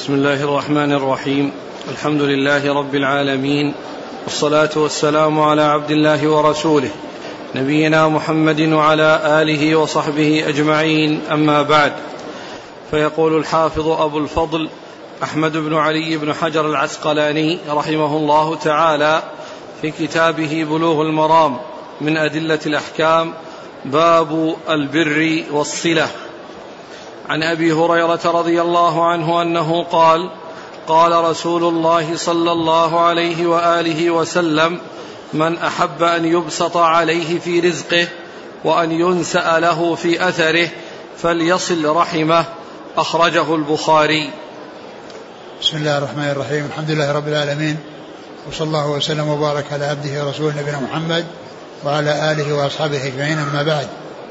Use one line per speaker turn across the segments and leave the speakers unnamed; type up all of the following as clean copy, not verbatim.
بسم الله الرحمن الرحيم. الحمد لله رب العالمين، والصلاة والسلام على عبد الله ورسوله نبينا محمد وعلى آله وصحبه أجمعين، أما بعد. فيقول الحافظ أبو الفضل أحمد بن علي بن حجر العسقلاني رحمه الله تعالى في كتابه بلوغ المرام من أدلة الأحكام: باب البر والصلة. عن أبي هريرة رضي الله عنه أنه قال: قال رسول الله صلى الله عليه وآله وسلم: من أحب أن يبسط عليه في رزقه وأن ينسأ له في أثره فليصل رحمه. أخرجه البخاري.
بسم الله الرحمن الرحيم. الحمد لله رب العالمين، وصلى الله وسلم وبارك على عبده ورسوله نبينا محمد وعلى آله وأصحابه أجمعين، أما بعد.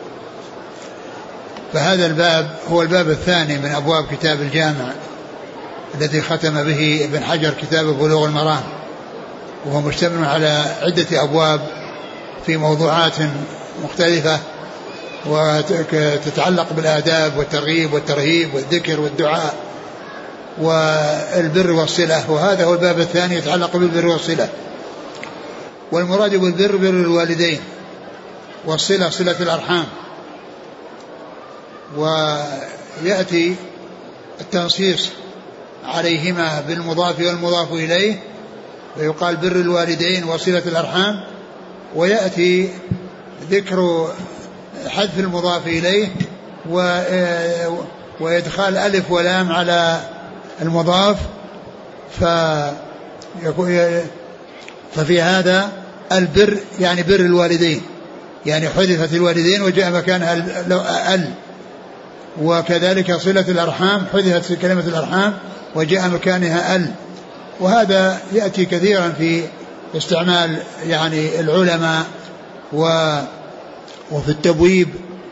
فهذا الباب هو الباب الثاني من أبواب كتاب الجامع الذي ختم به ابن حجر كتاب بلوغ المرام، وهو مشتمل على عدة أبواب في موضوعات مختلفة وتتعلق بالآداب والترغيب والترهيب والذكر والدعاء والبر والصلة، وهذا هو الباب الثاني يتعلق بالبر والصلة. والمراد بالبر بر الوالدين، والصلة صلة الأرحام. ويأتي التنصيص عليهما بالمضاف والمضاف إليه، ويقال بر الوالدين وصلة الأرحام، ويأتي ذكر حذف المضاف إليه وإدخال ألف ولام على المضاف، ففي هذا البر يعني بر الوالدين، يعني حذفت الوالدين وجاء مكانها ال. وكذلك صلة الأرحام حذفت كلمة الأرحام وجاء مكانها ال. وهذا يأتي كثيرا في استعمال يعني العلماء وفي التبويب،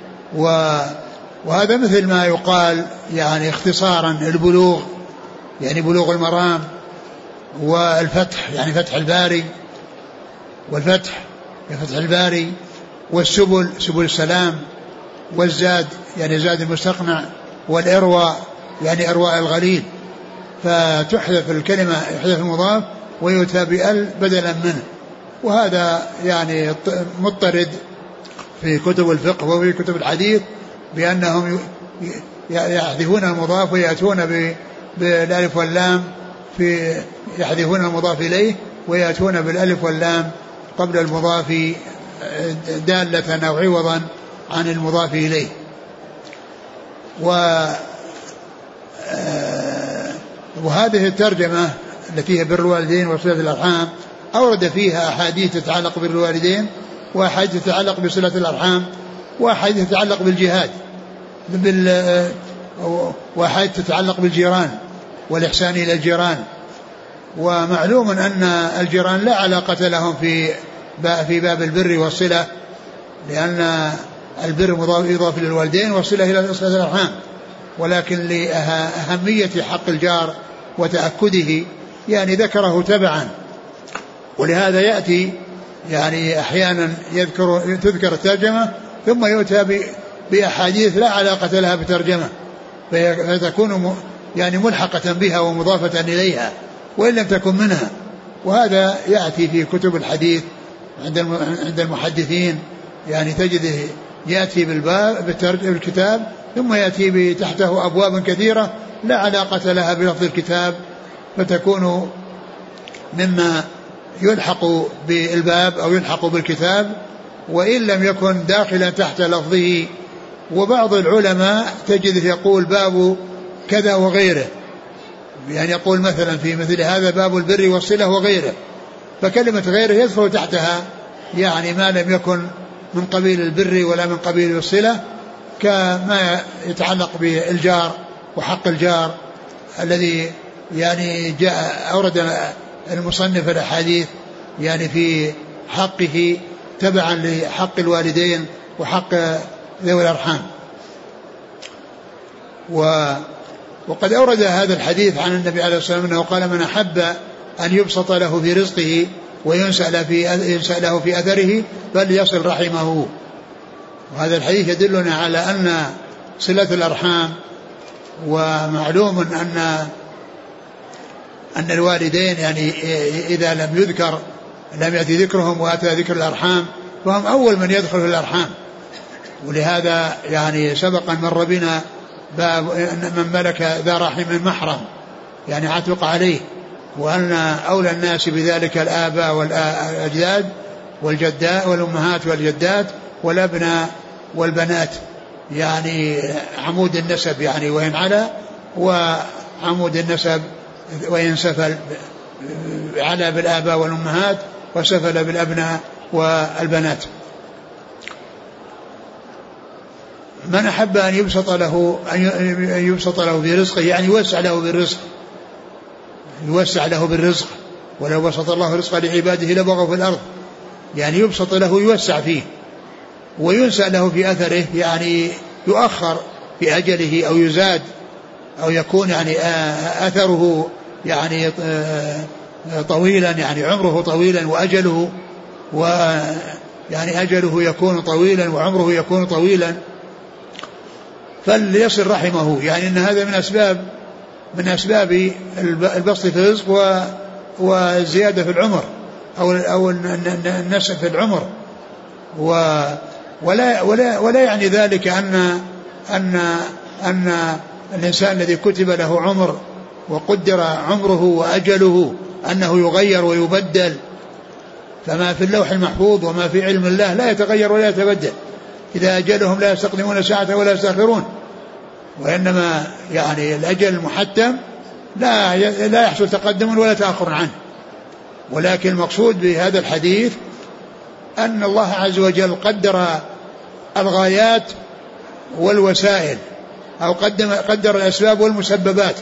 وهذا مثل ما يقال يعني اختصارا البلوغ يعني بلوغ المرام، والفتح يعني فتح الباري، والفتح فتح الباري، والسبل سبل السلام، والزاد يعني زاد المستقنع، والإروى يعني إرواء الغليل. فتحذف الكلمة يحذف المضاف ويؤتى بأل بدلا منه، وهذا يعني مضطرد في كتب الفقه وفي كتب الحديث بأنهم يحذفون المضاف ويأتون بالألف واللام في يحذفون المضاف إليه ويأتون بالألف واللام قبل المضاف دالة أو عوضا عن المضاف إليه. وهذه الترجمة التي هي بر الوالدين وصلة الأرحام أورد فيها أحاديث تتعلق بالوالدين، وأحاديث تتعلق بصلة الأرحام، وأحاديث تتعلق بالجهاد، وأحاديث تتعلق بالجيران والإحسان إلى الجيران. ومعلوم أن الجيران لا علاقة لهم في باب البر والصلة، لأن البر يضاف للوالدين والصلة إلى صلة الأرحام، ولكن لأهمية حق الجار وتأكده يعني ذكره تبعا. ولهذا يأتي يعني أحيانا تذكر الترجمة ثم يؤتى بأحاديث لا علاقة لها بترجمة، فتكون يعني ملحقة بها ومضافة إليها وإن لم تكن منها. وهذا يأتي في كتب الحديث عند المحدثين، يعني تجده يأتي بالكتاب ثم يأتي تحته أبواب كثيرة لا علاقة لها بلفظ الكتاب، فتكون مما يلحق بالباب أو يلحق بالكتاب وإن لم يكن داخلا تحت لفظه. وبعض العلماء تجده يقول باب كذا وغيره، يعني يقول مثلا في مثل هذا باب البر والصلة وغيره، فكلمة غيره يدخل تحتها يعني ما لم يكن من قبيل البر ولا من قبيل الصلة، كما يتعلق بالجار وحق الجار الذي يعني جاء أورد المصنف الأحاديث يعني في حقه تبعا لحق الوالدين وحق ذوي الأرحام. وقد أورد هذا الحديث عن النبي عليه الصلاة والسلام أنه قال: من أحب أن يبسط له في رزقه وينسأ له في أثره فليصل رحمه. وهذا الحديث يدلنا على أن صلة الأرحام، ومعلوم أن أن الوالدين يعني إذا لم يأتي ذكرهم وأتى ذكر الأرحام فهم أول من يدخل في الأرحام. ولهذا يعني سبق أن مر بنا باب من ملك ذا رحم محرم يعني عتق عليه، وأن أولى الناس بذلك الآباء والأجداد والجدات والأمهات والجدات والأبناء والبنات، يعني عمود النسب يعني وإن علا، وعمود النسب وإن سفل، علا بالآباء والأمهات وسفل بالأبناء والبنات. من أحب أن يبسط له برزقه يعني يوسع له بالرزق، ولو بسط الله رزقه لعباده لبغوا في الأرض، يعني يبسط له يوسع فيه، وينسى له في أثره يعني يؤخر في أجله أو يزاد أو يكون يعني أثره يعني طويلا، يعني عمره طويلا وأجله يعني أجله يكون طويلا وعمره يكون طويلا. فليصل رحمه، يعني أن هذا من أسباب البسط في الرزق والزيادة في العمر أو النسب في العمر. ولا يعني ذلك أن الإنسان الذي كتب له عمر وقدر عمره وأجله أنه يغير ويبدل، فما في اللوح المحفوظ وما في علم الله لا يتغير ولا يتبدل، إذا أجلهم لا يستقدمون ساعة ولا يستأخرون، وإنما يعني الأجل المحتم لا يحصل تقدم ولا تأخر عنه. ولكن المقصود بهذا الحديث أن الله عز وجل قدر الغايات والوسائل، أو قدر الأسباب والمسببات،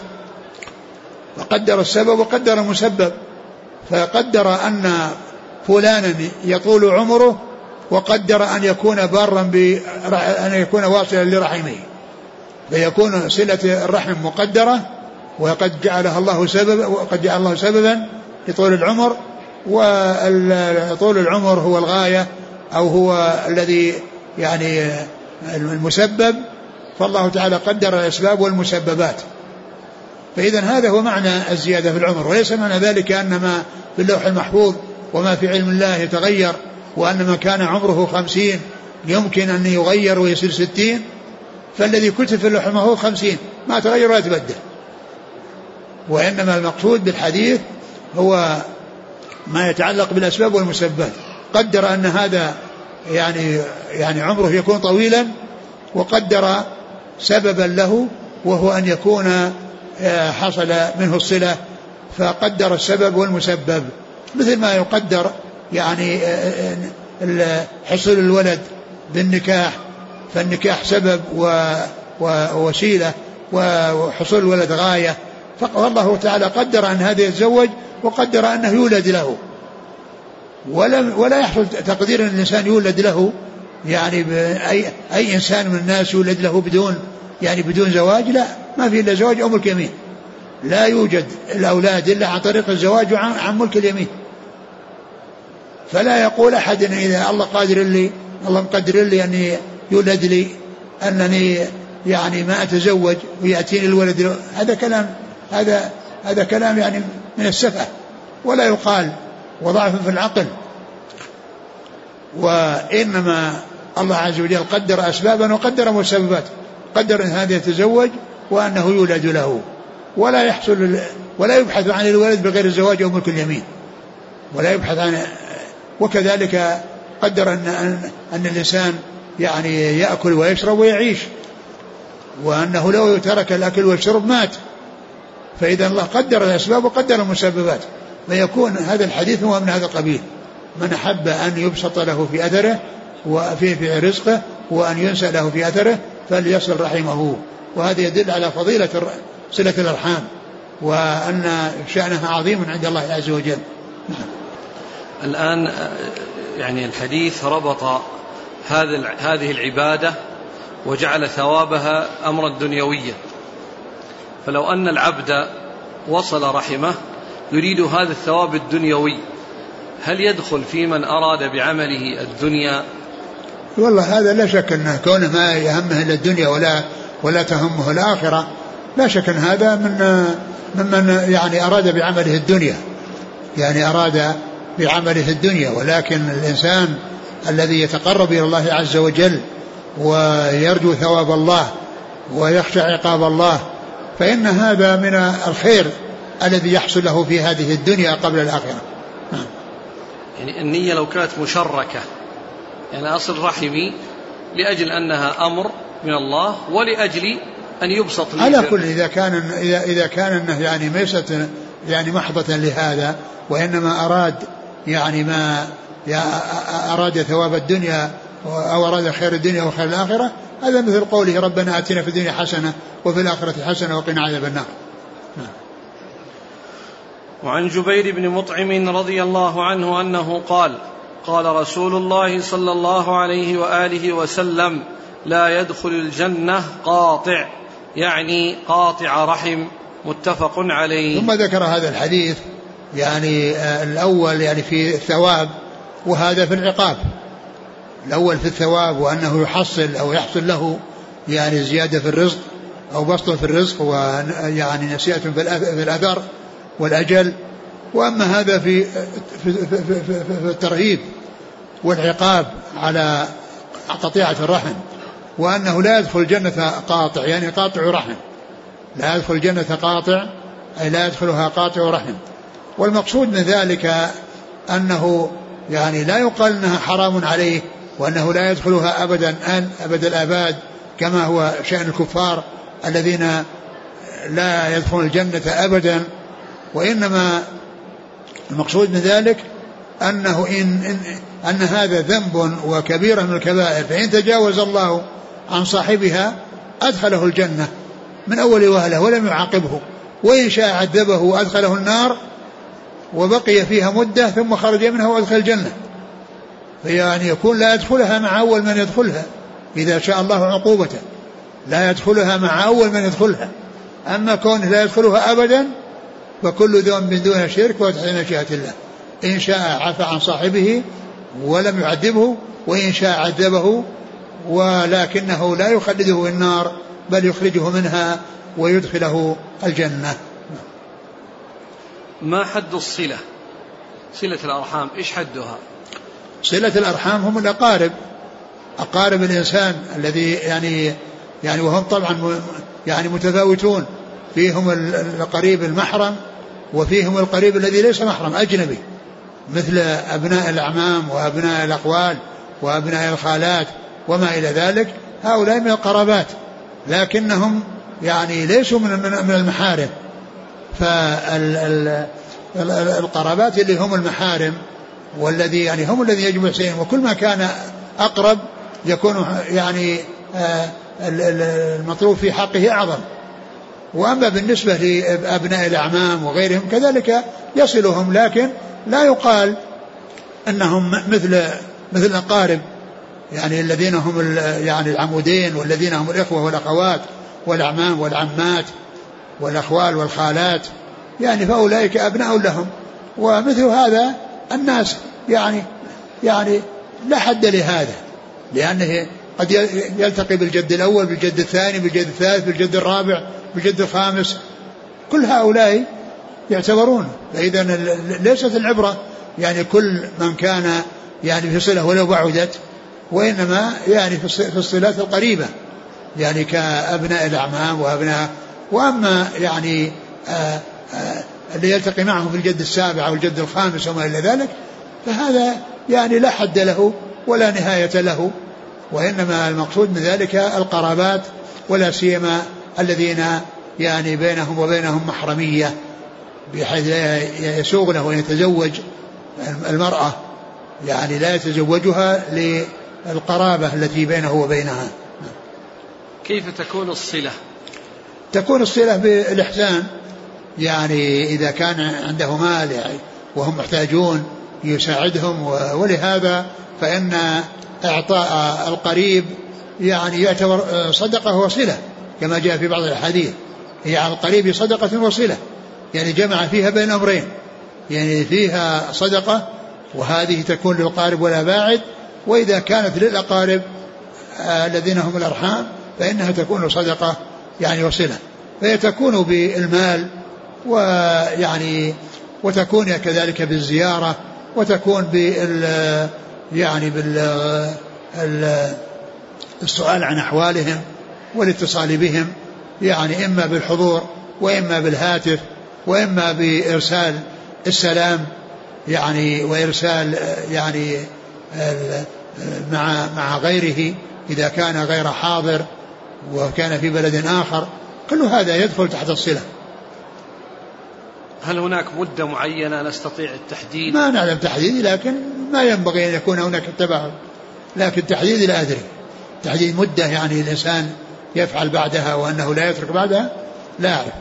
فقدر السبب وقدر المسبب، فقدر أن فلانا يطول عمره، وقدر أن يكون بارا أن يكون واصلا لرحمه، فيكون صلة الرحم مقدرة، وقد جعلها الله سببا لطول العمر، وطول العمر هو الغاية أو هو الذي يعني المسبب، فالله تعالى قدر الأسباب والمسببات. فإذا هذا هو معنى الزيادة في العمر، وليس معنى ذلك أن ما في اللوح المحفوظ وما في علم الله يتغير، وأن ما كان عمره 50 يمكن أن يغير ويصير 60، فالذي كتب في اللوح المحفوظ 50 ما تغير ولا يتبدل. وإنما المقصود بالحديث هو ما يتعلق بالأسباب والمسببات، قدر أن هذا يعني عمره يكون طويلا، وقدر سببا له وهو أن يكون حصل منه الصلة، فقدر السبب والمسبب، مثل ما يقدر يعني حصول الولد بالنكاح، فالنكاح سبب ووسيلة، وحصول الولد غاية، فالله تعالى قدر أن هذا يتزوج وقدر أنه يولد له، ولا يحصل تقدير أن الإنسان يولد له يعني أي إنسان من الناس يولد له بدون زواج، لا، ما في إلا زواج أو ملك يمين، لا يوجد الأولاد إلا عن طريق الزواج وعن ملك اليمين. فلا يقول أحد إن إذا الله مقدر لي أن يولد لي أنني يعني ما أتزوج ويأتيني الولد، هذا كلام يعني من السفة، ولا يقال، وضعف في العقل. وإنما الله عز وجل قدر أسبابا وقدر مسببات، قدر أن هذا يتزوج وأنه يولد له، ولا يبحث عن الولد بغير الزواج أو ملك اليمين، ولا يبحث عن. وكذلك قدر أن الإنسان يعني يأكل ويشرب ويعيش، وأنه لو ترك الأكل والشرب مات. فإذا الله قدر الأسباب وقدر المسببات، فيكون هذا الحديث هو من هذا القبيل. من أحب أن يبسط له في أثره وفي رزقه، وأن ينسى له في أثره، فليصل رحمه. وهذا يدل على فضيلة صلة الأرحام، وأن شأنها عظيم عند الله عز وجل.
الآن يعني الحديث ربط هذه العبادة وجعل ثوابها أمرا دنيويا، فلو أن العبد وصل رحمه يريد هذا الثواب الدنيوي، هل يدخل في من أراد بعمله الدنيا؟
والله هذا لا شك أنه كونه ما يهمه إلا الدنيا ولا تهمه الآخرة، لا شك أن هذا ممن يعني أراد بعمله الدنيا، يعني أراد بعمله الدنيا. ولكن الإنسان الذي يتقرب إلى الله عز وجل ويرجو ثواب الله ويخشى عقاب الله فإن هذا من الخير الذي يحصل له في هذه الدنيا قبل الآخرة.
يعني النية لو كانت مشركة، يعني أصل رحمي لأجل أنها أمر من الله ولأجل أن يبسط لي
على كل إذا كان أنه يعني ليست يعني محضة لهذا، وإنما أراد يعني ما أراد ثواب الدنيا أو أراد خير الدنيا وخير الآخرة، هذا مثل قوله ربنا آتنا في الدنيا حسنة وفي الآخرة حسنة وقنا عذاب النار.
وعن جبير بن مطعم رضي الله عنه أنه قال: قال رسول الله صلى الله عليه وآله وسلم: لا يدخل الجنة قاطع، يعني قاطع رحم، متفق عليه.
ثم ذكر هذا الحديث يعني الأول يعني في الثواب، وهذا في العقاب. الأول في الثواب وأنه يحصل أو يحصل له يعني زيادة في الرزق أو بسط في الرزق ويعني نسيئة في الأثر والأجل. وأما هذا في الترهيب والعقاب على قطيعة الرحم، وأنه لا يدخل الجنة قاطع، يعني قاطع رحم، لا يدخل الجنة قاطع أي لا يدخلها قاطع رحم. والمقصود من ذلك أنه يعني لا يقال أنها حرام عليه وأنه لا يدخلها أبدا أبد الآباد كما هو شأن الكفار الذين لا يدخلون الجنة أبدا. وإنما المقصود من ذلك أنه أن هذا ذنب وكبيرة من الكبائر، فإن تجاوز الله عن صاحبها أدخله الجنة من أول وهلة ولم يعاقبه، وإن شاء عذبه وأدخله النار وبقي فيها مدة ثم خرج منها وأدخل الجنة. فيعني يكون لا يدخلها مع أول من يدخلها إذا شاء الله عقوبته، لا يدخلها مع أول من يدخلها. أما كونه لا يدخلها أبدا فكل ذنب دون شرك وتحت مشيئة الله، إن شاء عفى عن صاحبه ولم يعذبه، وإن شاء عذبه ولكنه لا يخلده النار بل يخرجه منها ويدخله الجنة.
ما حد الصلة؟ صلة الأرحام إيش حدها؟
صلة الأرحام هم الأقارب، أقارب الإنسان الذي يعني وهم طبعا يعني متفاوتون، فيهم القريب المحرم وفيهم القريب الذي ليس محرم أجنبي، مثل أبناء الأعمام وأبناء الأخوال وأبناء الخالات وما إلى ذلك. هؤلاء من القرابات لكنهم يعني ليسوا من المحارم. فالقرابات اللي هم المحارم والذي يعني هم الذي يجب إحسانهم، وكل ما كان أقرب يكون يعني المطلوب في حقه أعظم. وأما بالنسبة لأبناء الأعمام وغيرهم كذلك يصلهم، لكن لا يقال أنهم مثل الأقارب يعني الذين هم يعني العمودين والذين هم الإخوة والأخوات والأعمام والعمات والأخوال والخالات، يعني فأولئك أبناء لهم. ومثل هذا الناس يعني لا حد لهذا، لأنه قد يلتقي بالجد الأول بالجد الثاني بالجد الثالث بالجد الرابع بالجد الخامس، كل هؤلاء يعتبرون. فإذا ليست العبرة يعني كل من كان يعني في صلة ولو بعدت، وإنما يعني في الصلات القريبة يعني كأبناء الأعمام وأبناء. وأما يعني اللي يلتقي معهم في الجد السابع أو الجد الخامس وما إلى ذلك فهذا يعني لا حد له ولا نهاية له، وإنما المقصود من ذلك القرابات، ولا سيما الذين يعني بينهم وبينهم محرمية بحيث لا يسوغ له أن يتزوج المرأة، يعني لا يتزوجها للقرابة التي بينه وبينها.
كيف تكون الصلة؟
تكون الصلة بالإحسان، يعني إذا كان عنده مال يعني وهم محتاجون يساعدهم، ولهذا فإن إعطاء القريب يعني يعتبر صدقة وصلة كما جاء في بعض الحديث، هي على القريب صدقة وصلة، يعني جمع فيها بين أمرين، يعني فيها صدقة وهذه تكون للقارب ولا باعد، وإذا كانت للأقارب الذين هم الأرحام فإنها تكون صدقة يعني وصلة. فهي تكون بالمال، ويعني وتكون كذلك بالزيارة، وتكون بالسؤال عن أحوالهم والاتصال بهم، يعني إما بالحضور وإما بالهاتف وإما بإرسال السلام، يعني وإرسال يعني مع غيره إذا كان غير حاضر وكان في بلد آخر، كل هذا يدخل تحت الصلة.
هل هناك مدة معينة نستطيع التحديد؟
ما نعلم تحديد، لكن ما ينبغي أن يكون هناك تباعد، لكن تحديد لا أدري، تحديد مدة يعني الإنسان يفعل بعدها وأنه لا يترك بعدها لا أعرف.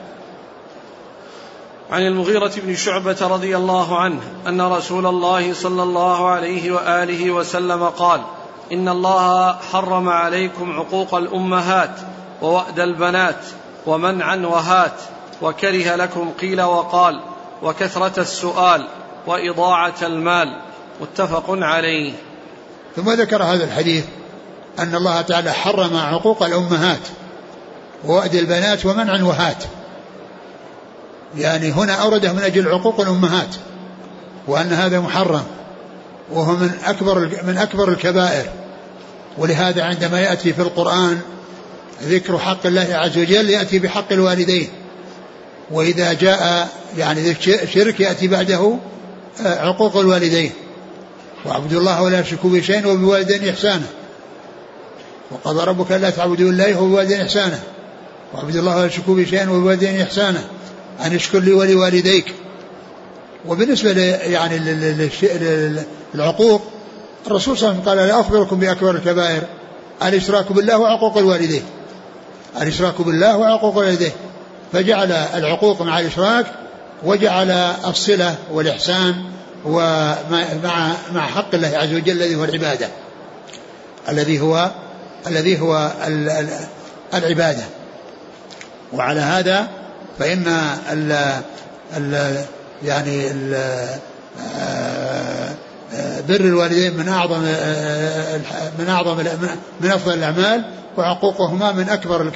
عن المغيرة بن شعبة رضي الله عنه أن رسول الله صلى الله عليه وآله وسلم قال: إن الله حرم عليكم عقوق الأمهات ووأد البنات ومنعا وهات، وكره لكم قيل وقال وكثرة السؤال وإضاعة المال. متفق عليه.
ثم ذكر هذا الحديث أن الله تعالى حرم عقوق الأمهات ووأد البنات ومنعا وهات، يعني هنا أورده من أجل عقوق الأمهات، وأن هذا محرم وهو من أكبر الكبائر. ولهذا عندما يأتي في القرآن ذكر حق الله عز وجل يأتي بحق الوالدين، وإذا جاء يعني شرك يأتي بعده عقوق الوالدين. واعبدوا الله ولا تشركوا به شيئا وبالوالدين إحسانا، وقضى ربك ألا تعبدوا إلا إياه وبالوالدين إحسانا، واعبدوا الله ولا تشركوا به شيئا وبالوالدين إحسانا أن اشكر لي ولوالديك. وبالنسبة يعني للعقوق، الرسول صلى الله عليه وسلم قال: لا أخبركم بأكبر الكبائر الإشراك بالله وعقوق الوالدين، الإشراك بالله وعقوق الوالدين، فجعل العقوق مع الإشراك، وجعل الصلة والإحسان ومع حق الله عز وجل الذي هو العبادة، الذي هو العبادة. وعلى هذا فإن بر الوالدين من أفضل الأعمال، وعقوقهما من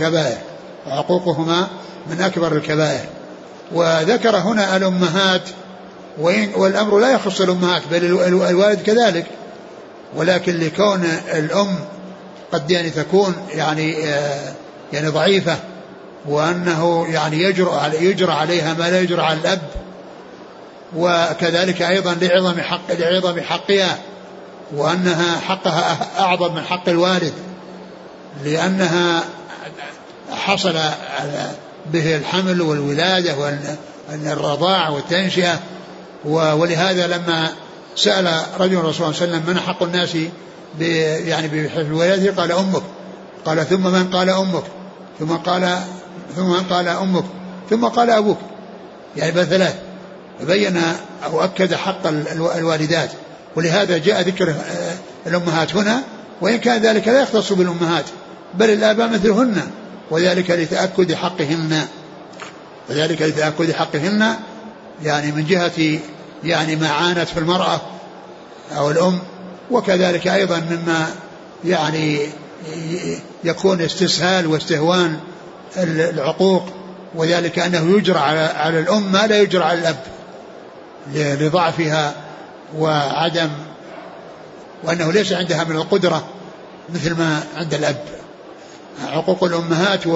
أكبر الكبائر. وذكر هنا الأمهات، والأمر لا يخص الأمهات بل الوالد كذلك، ولكن لكون الأم قد يعني تكون يعني ضعيفة، وأنه يعني يجرى عليها ما لا يجرى على الأب، وكذلك أيضا لعظم حقها، وأنها حقها أعظم من حق الوالد، لأنها حصل به الحمل والولادة والرضاع والتنشئة. ولهذا لما سأل رجل الرسول صلى الله عليه وسلم: من حق الناس يعني بالولادة؟ قال: أمك. قال: ثم من؟ قال: أمك. ثم من قال: أمك. ثم قال: أبوك. يعني بثلاث، فبين أو أكد حق الوالدات. ولهذا جاء ذكر الأمهات هنا، وإن كان ذلك لا يختص بالأمهات بل الآباء مثلهن، وذلك لتأكد حقهن يعني من جهة يعني ما عانت في المرأة أو الأم، وكذلك أيضا مما يعني يكون استسهال واستهوان العقوق، وذلك أنه يجرى على الأم ما لا يجرى على الأب لضعفها وأنه ليس عندها من القدرة مثل ما عند الأب. عقوق الأمهات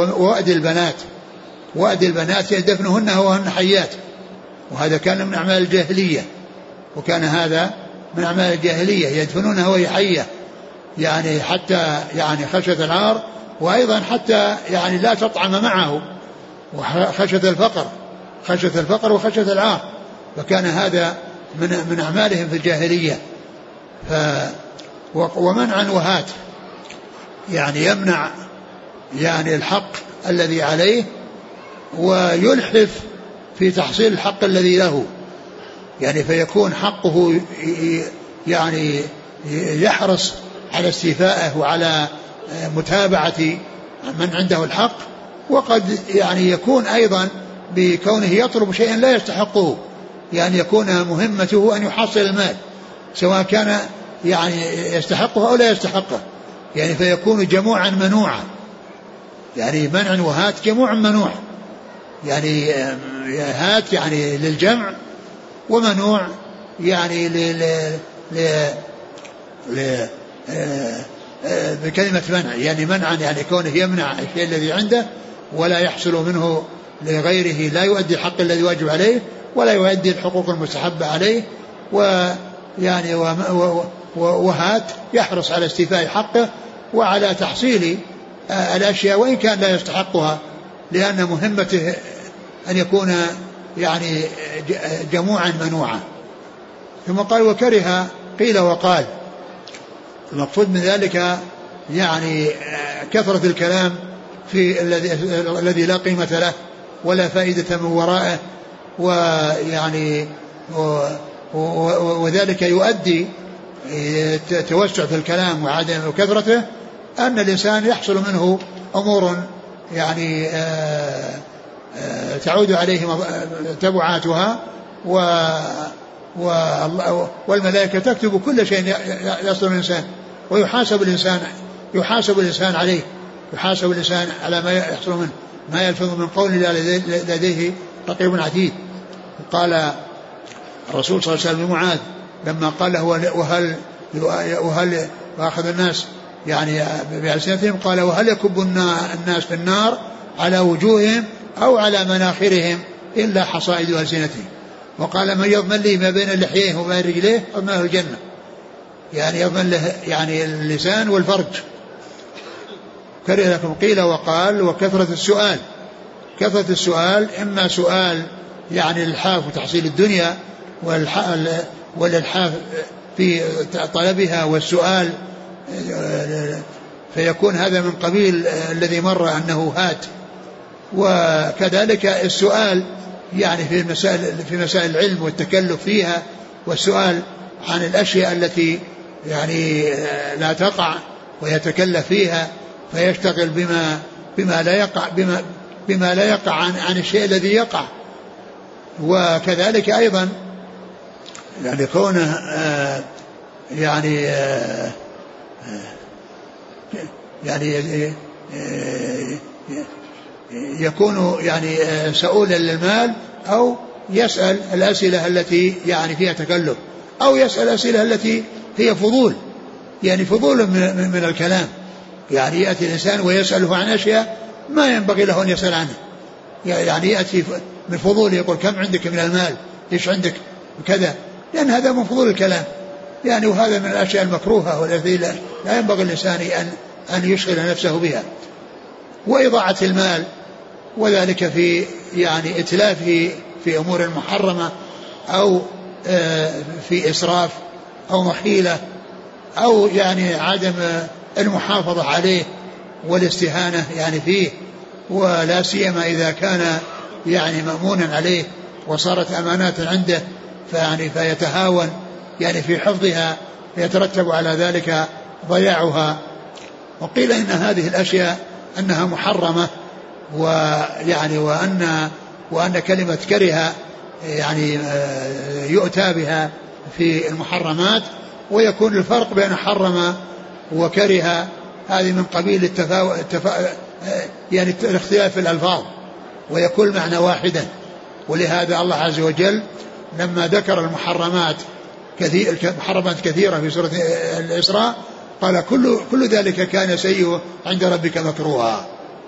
ووأد البنات يدفنهن وهن حيات، وهذا كان من أعمال الجاهلية، وكان هذا من أعمال الجاهلية يدفنونها وهي حية، يعني حتى يعني خشية العار، وأيضا حتى يعني لا تطعم معه، وخشية الفقر وخشية العار، فكان هذا من أعمالهم في الجاهلية. ومنعا وهات، يعني يمنع يعني الحق الذي عليه ويلحف في تحصيل الحق الذي له، يعني فيكون حقه يعني يحرص على استيفائه وعلى متابعة من عنده الحق، وقد يعني يكون أيضا بكونه يطلب شيئا لا يستحقه، يعني يكون مهمته أن يحصل المال سواء كان يعني يستحقه أو لا يستحقه، يعني فيكون جموعا منوعا، يعني منع وهات جموع منوع، يعني هات يعني للجمع، ومنوع يعني بكلمة منع، يعني منعا يعني كونه يمنع الشيء الذي عنده ولا يحصل منه لغيره، لا يؤدي الحق الذي واجب عليه ولا يؤدي الحقوق المستحبة عليه، ويعني وهات يحرص على استيفاء حقه وعلى تحصيل الأشياء وإن كان لا يستحقها، لأن مهمته أن يكون يعني جموعا منوعا. ثم قال وكره قيل وقال، المقصود من ذلك يعني كثرة الكلام في الذي لا قيمة له ولا فائدة من ورائه، ويعني وذلك يؤدي توسع في الكلام وعدم وكثرته أن الإنسان يحصل منه أمور يعني تعود عليه تبعاتها، والملائكة تكتب كل شيء يصدر الإنسان، ويحاسب الإنسان عليه، يحاسب الإنسان على ما يحصل منه، ما يلفظ من قول لديه رقيب عتيد. قال الرسول صلى الله عليه وسلم لمعاذ لما قال له وهل وأخذ الناس يعني بألسنتهم، قال وهل يكب الناس في النار على وجوههم أو على مناخرهم إلا حصائد ألسنتهم. وقال من يضمن لي ما بين لحييه وما بين رجليه أضمنه الجنة، يعني يضمن له يعني اللسان والفرج. كره لكم قيل وقال وكثرة السؤال. كثرة السؤال إما سؤال يعني الإلحاف وتحصيل الدنيا والإلحاف في طلبها والسؤال، فيكون هذا من قبيل الذي مر أنه هات. وكذلك السؤال يعني في مسائل العلم والتكلف فيها، والسؤال عن الأشياء التي يعني لا تقع ويتكلف فيها فيشتغل بما لا يقع عن الشيء الذي يقع. وكذلك أيضا يعني كونه يعني يكون يعني سؤولا للمال، أو يسأل الأسئلة التي يعني فيها تكلف، أو يسأل الأسئلة التي هي فضول، يعني فضول من الكلام، يعني يأتي الإنسان ويسأله عن أشياء ما ينبغي له أن يسأل عنها، يعني يأتي من فضول يقول كم عندك من المال، إيش عندك كذا، لأن هذا من فضول الكلام يعني، وهذا من الأشياء المكروهة والتي لا ينبغي الإنسان أن يشغل نفسه بها. وإضاعة المال وذلك في يعني إتلافه في أمور محرمة، أو في إسراف أو محيلة، أو يعني عدم المحافظة عليه والاستهانة يعني فيه، ولا سيما إذا كان يعني مأمونا عليه وصارت أمانات عنده فيتهاون يعني في حفظها، فيترتب على ذلك ضياعها. وقيل إن هذه الأشياء أنها محرمة، ويعني وأن كلمة كره يعني يؤتى بها في المحرمات، ويكون الفرق بين حرم وكره هذه من قبيل يعني الاختلاف في الألفاظ، ويكون معنى واحدا. ولهذا الله عز وجل لما ذكر المحرمات كثيرة في سورة الإسراء قال كل ذلك كان سيئه عند ربك مكروها.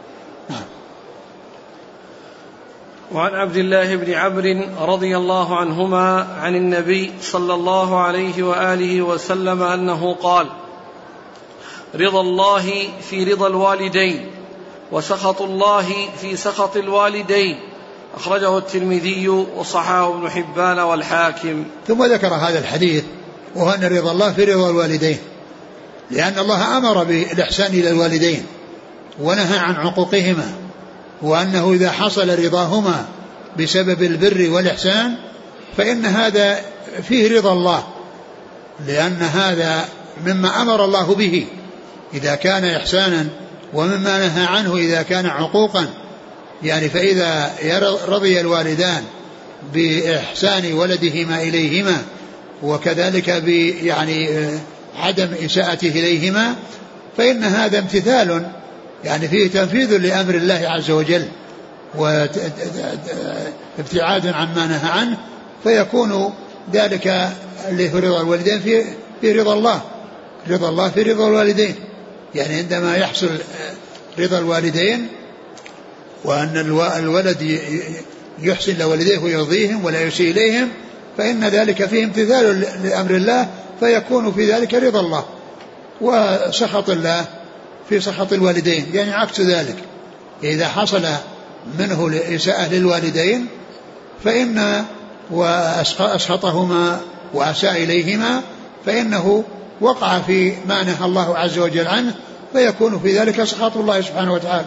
وعن عبد الله بن عمرو رضي الله عنهما عن النبي صلى الله عليه وآله وسلم أنه قال: رضا الله في رضا الوالدين، وسخط الله في سخط الوالدين. أخرجه الترمذي وصححه ابن حبان والحاكم.
ثم ذكر هذا الحديث، وهو أن رضا الله في رضا الوالدين، لأن الله أمر بالإحسان إلى الوالدين ونهى عن عقوقهما، وأنه إذا حصل رضاهما بسبب البر والإحسان فإن هذا فيه رضا الله، لأن هذا مما أمر الله به إذا كان إحسانا، ومما نهى عنه إذا كان عقوقا. يعني فإذا رضي الوالدان بإحسان ولدهما إليهما، وكذلك يعني عدم إساءته إليهما، فإن هذا امتثال يعني فيه تنفيذ لأمر الله عز وجل، وابتعادا عما نهى عنه، فيكون ذلك اللي في رضا الوالدين في رضا الله، رضا الله في رضا الوالدين. يعني عندما يحصل رضا الوالدين وأن الولد يحسن لوالديه ويرضيهم ولا يسيء إليهم، فإن ذلك فيه امتثال لأمر الله، فيكون في ذلك رضا الله. وسخط الله في سخط الوالدين، يعني عكس ذلك. إذا حصل منه الإساءة للوالدين فإن وأسخطهما وأساء إليهما فإنه وقع في ما نهى الله عز وجل عنه، فيكون في ذلك سخط الله سبحانه وتعالى.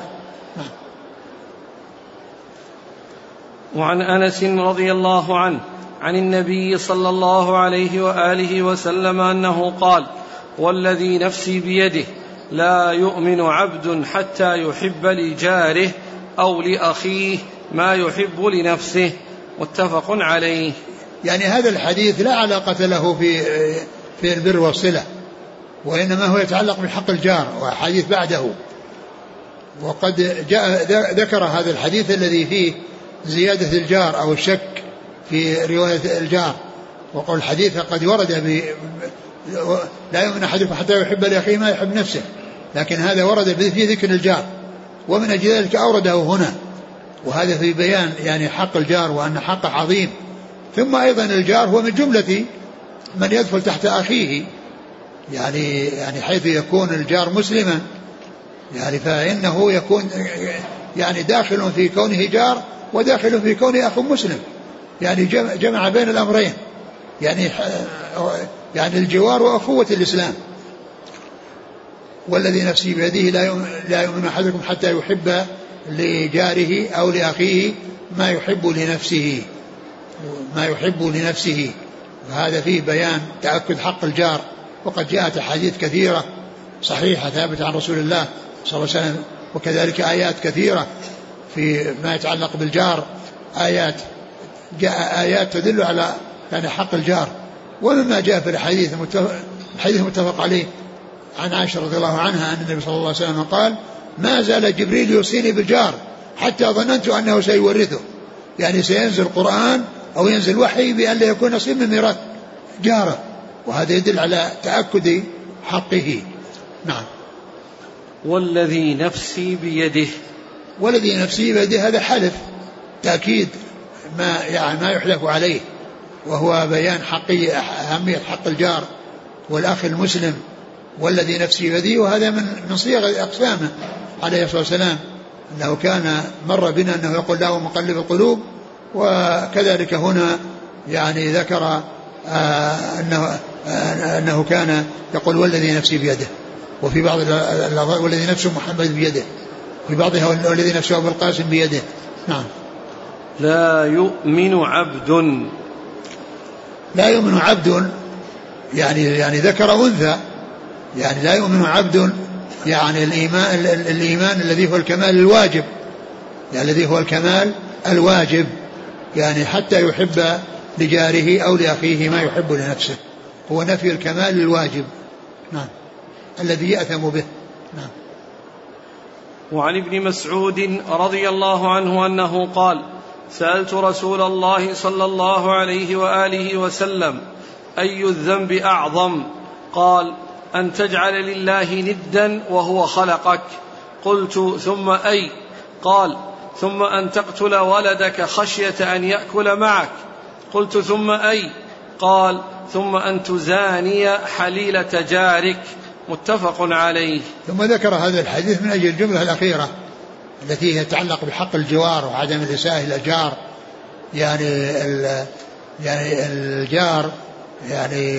وعن أنس رضي الله عنه عن النبي صلى الله عليه وآله وسلم أنه قال: والذي نفسي بيده لا يؤمن عبد حتى يحب لجاره أو لأخيه ما يحب لنفسه، متفق عليه.
يعني هذا الحديث لا علاقة له في البر والصلة، وإنما هو يتعلق بحق الجار وحديث بعده. وقد ذكر هذا الحديث الذي فيه زيادة الجار أو الشك في رواية الجار، وقال الحديث قد ورد لا يؤمن أحدكم حتى يحب لأخيه ما يحب نفسه، لكن هذا ورد في ذكر الجار، ومن أجل ذلك أورده هنا، وهذا في بيان يعني حق الجار وأن حقه عظيم. ثم أيضا الجار هو من جملة من يدخل تحت أخيه، يعني حيث يكون الجار مسلما، يعني فإنه يكون يعني داخل في كونه جار وداخل في كونه أخ مسلم، يعني جمع بين الأمرين، يعني الجوار وأخوة الإسلام. والذي نفسي بيده لا يؤمن أحدكم حتى يحب لجاره أو لأخيه ما يحب لنفسه، وهذا فيه بيان تأكد حق الجار. وقد جاءت أحاديث كثيرة صحيحة ثابتة عن رسول الله صلى الله عليه وسلم، وكذلك آيات كثيرة في ما يتعلق بالجار، آيات تدل على يعني حق الجار. ومما جاء في الحديث متفق عليه عن عائشة رضي الله عنها أن النبي صلى الله عليه وسلم قال: ما زال جبريل يوصيني بالجار حتى ظننت أنه سيورثه، يعني سينزل قرآن أو ينزل وحي بأن لا يكون نصيب من ميراث جاره، وهذا يدل على تأكد حقه. نعم.
والذي نفسي بيده،
والذي نفسي بيده هذا حلف تأكيد ما يحلف عليه، وهو بيان أهمية حق الجار والأخ المسلم. والذي نفسي بيده، وهذا من صيغ أقسامه عليه الصلاة والسلام، أنه كان مر بنا أنه يقول له مقلب القلوب، وكذلك هنا يعني ذكر أنه كان يقول والذي نفسي بيده، وفي بعض والذي نفس محمد بيده، في بعضها والذي نفسه أبو القاسم بيده. نعم.
لا يؤمن عبد يعني ذكر أنثى، يعني لا يؤمن عبد يعني الإيمان الذي هو الكمال الواجب، يعني الذي هو الكمال الواجب، يعني حتى يحب لجاره أو لأخيه ما يحب لنفسه، هو نفي الكمال الواجب. نعم. الذي يأثم به. نعم. وعن ابن مسعود رضي الله عنه أنه قال: سألت رسول الله صلى الله عليه وآله وسلم: أي الذنب أعظم؟ قال: أن تجعل لله ندا وهو خلقك. قلت: ثم أي؟ قال: ثم أن تقتل ولدك خشية أن يأكل معك. قلت: ثم أي؟ قال: ثم أن تزاني حليلة جارك. متفق عليه.
ثم ذكر هذا الحديث من أجل الجملة الأخيرة التي تتعلق بحق الجوار وعدم الإساءة إلى الجار، يعني الجار يعني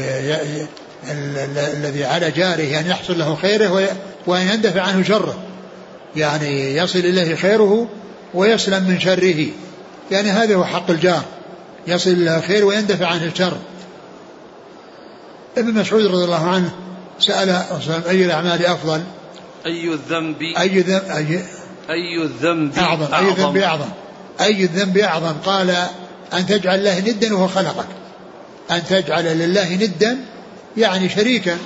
الذي على جاره يعني يحصل له خيره وأن يندفع عنه شره، يعني يصل إليه خيره ويسلم من شره، يعني هذا هو حق الجار، يصل إليه خير ويندفع عنه الشر. ابن مسعود رضي الله عنه سأل أي الأعمال أفضل؟
أي
الذنب أعظم؟ قال: أن تجعل الله ندا وهو خلقك. أن تجعل لله ندا يعني شريكا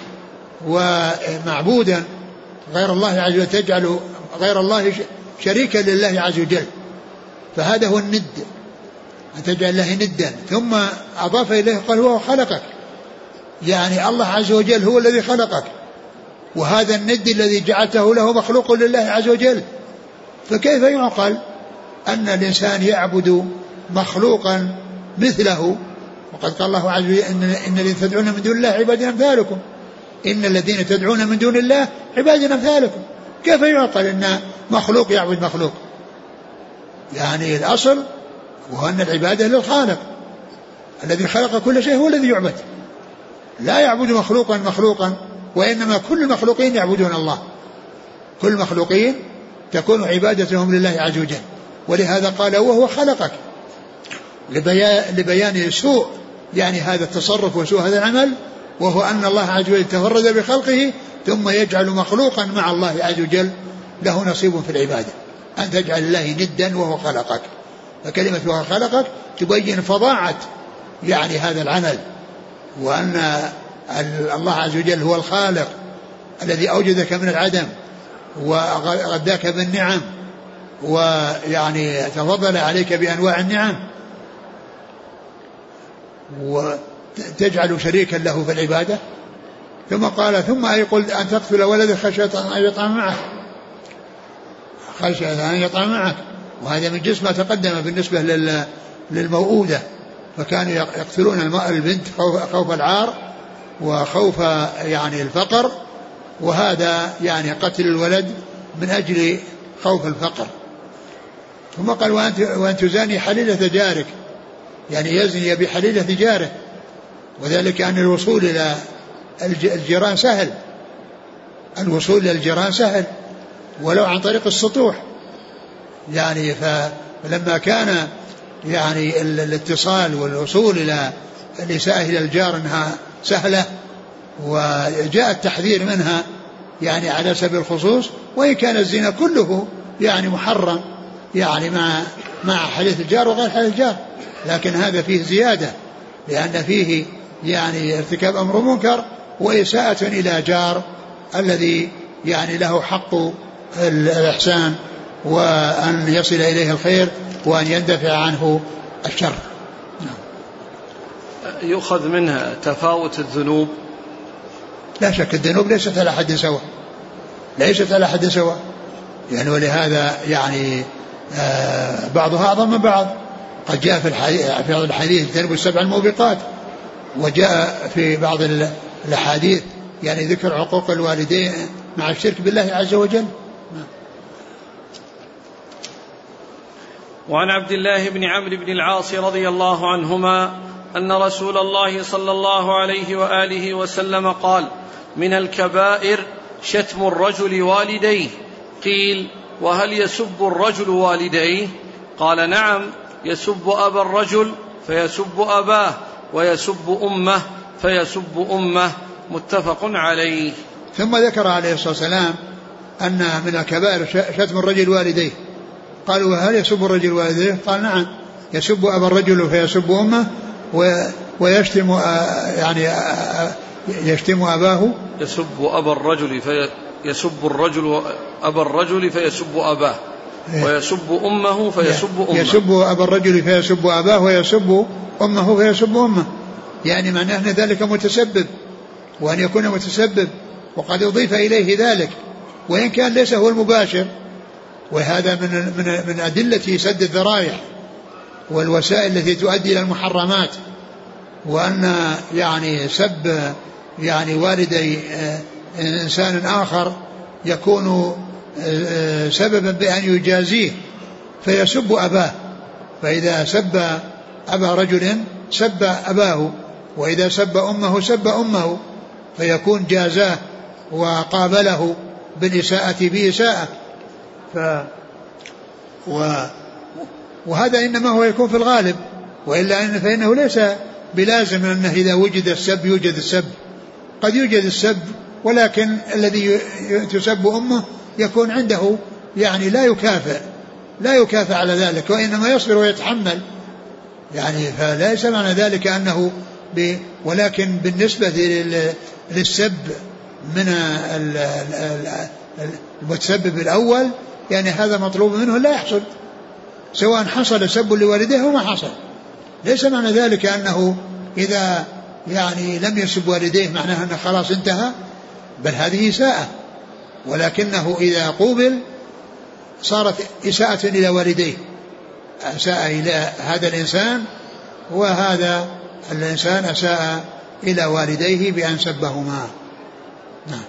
ومعبودا غير الله عز وجل، تجعل غير الله شريكا لله عز وجل، فهذا هو الند، أن تجعل الله ندا. ثم أضاف إليه قال هو خلقك، يعني الله عز وجل هو الذي خلقك، وهذا الند الذي جعلته له مخلوق لله عز وجل. فكيف يعقل أن الإنسان يعبد مخلوقا مثله؟ وقد قال الله عز وجل إن الذين تدعون من دون الله عباد أمثالكم، إن الذين تدعون من دون الله عباد أمثالكم. كيف يعقل أن مخلوق يعبد مخلوق؟ يعني الأصل وهو أن العبادة للخالق الذي خلق كل شيء، هو الذي يعبد، لا يعبد مخلوقا، وإنما كل المخلوقين يعبدون الله، كل المخلوقين تكون عبادتهم لله عز وجل. ولهذا قال وهو خلقك، لبيان سوء يعني هذا التصرف وسوء هذا العمل، وهو أن الله عز وجل تفرد بخلقه ثم يجعل مخلوقا مع الله عز وجل له نصيب في العبادة، أن تجعل الله ندا وهو خلقك. فكلمة وهو خلقك تبين فظاعة يعني هذا العمل، وأن الله عز وجل هو الخالق الذي أوجدك من العدم وغداك بالنعم، ويعني تفضل عليك بأنواع النعم، وتجعل شريكا له في العبادة. ثم قال ثم أي قل أن تقتل ولدك خشية أن يطعم معك، خشية أن يطعم معك، وهذا من جنس ما تقدم بالنسبة للموؤودة، فكانوا يقتلون البنت خوف العار وخوف يعني الفقر، وهذا يعني قتل الولد من أجل خوف الفقر. ثم قال وأن تزاني حليلة جارك، يعني يزني بحليلة جاره، وذلك أن الوصول إلى الجيران سهل، الوصول إلى الجيران سهل ولو عن طريق السطوح، يعني فلما كان يعني الاتصال والوصول إلى الإساءة إلى الجار أنها سهلة، وجاء التحذير منها يعني على سبيل الخصوص، وإن كان الزنا كله يعني محرم يعني مع حديث الجار وغير حديث الجار، لكن هذا فيه زيادة، لأن فيه يعني ارتكاب أمر منكر وإساءة إلى جار الذي يعني له حق الإحسان وأن يصل إليه الخير وأن يندفع عنه الشر.
يؤخذ منها تفاوت الذنوب؟
لا شك الذنوب ليست على حد سواء، ليست على حد سواء يعني، ولهذا يعني بعضها أعظم من بعض. قد جاء في الحديث اجتنبوا السبع الموبقات، وجاء في بعض الأحاديث يعني ذكر عقوق الوالدين مع الشرك بالله عز وجل.
وعن عبد الله بن عمرو بن العاص رضي الله عنهما أن رسول الله صلى الله عليه وآله وسلم قال من الكبائر شتم الرجل والديه. قيل وهل يسب الرجل والديه؟ قال نعم، يسب أبا الرجل فيسب أباه، ويسب أمه فيسب أمه، متفق عليه.
ثم ذكر عليه الصلاة والسلام أن من الكبائر شتم الرجل والديه. قالوا وهل يسب الرجل والديه؟ قال نعم، يسب أبا الرجل فيسب أمه، ويشتم يعني يشتم أباه،
يسب أبا الرجل فيسب الرجل أبا الرجل فيسب أباه، ويسب أمه فيسب أمه،
يسب أبا الرجل فيسب أباه، ويسب أمه فيسب أمه، يعني معناه أن ذلك متسبب، وأن يكون متسبب وقد أضيف إليه ذلك وإن كان ليس هو المباشر. وهذا من أدلة سد الذرائع والوسائل التي تؤدي إلى المحرمات، وأن يعني سب يعني والدي إنسان آخر يكون سببا بأن يجازيه فيسب أباه، فإذا سب أبا رجل سب أباه، وإذا سب أمه سب أمه، فيكون جازاه وقابله بالإساءة بإساءة. وهذا إنما هو يكون في الغالب، وإلا فإنه ليس بلازم أنه إذا وجد السب يوجد السب، قد يوجد السب ولكن الذي تسب أمه يكون عنده يعني لا يكافئ على ذلك، وإنما يصبر ويتحمل يعني، فليس معنى ذلك أنه ولكن بالنسبة للسب من المتسبب الأول يعني هذا مطلوب منه لا يحصل، سواء حصل سب لوالديه وما حصل. ليس معنى ذلك أنه إذا يعني لم يسب والديه معناه أنه خلاص انتهى، بل هذه إساءة، ولكنه إذا قوبل صارت إساءة إلى والديه، أساء إلى هذا الإنسان، وهذا الإنسان أساء إلى والديه بأن سبهما. نعم.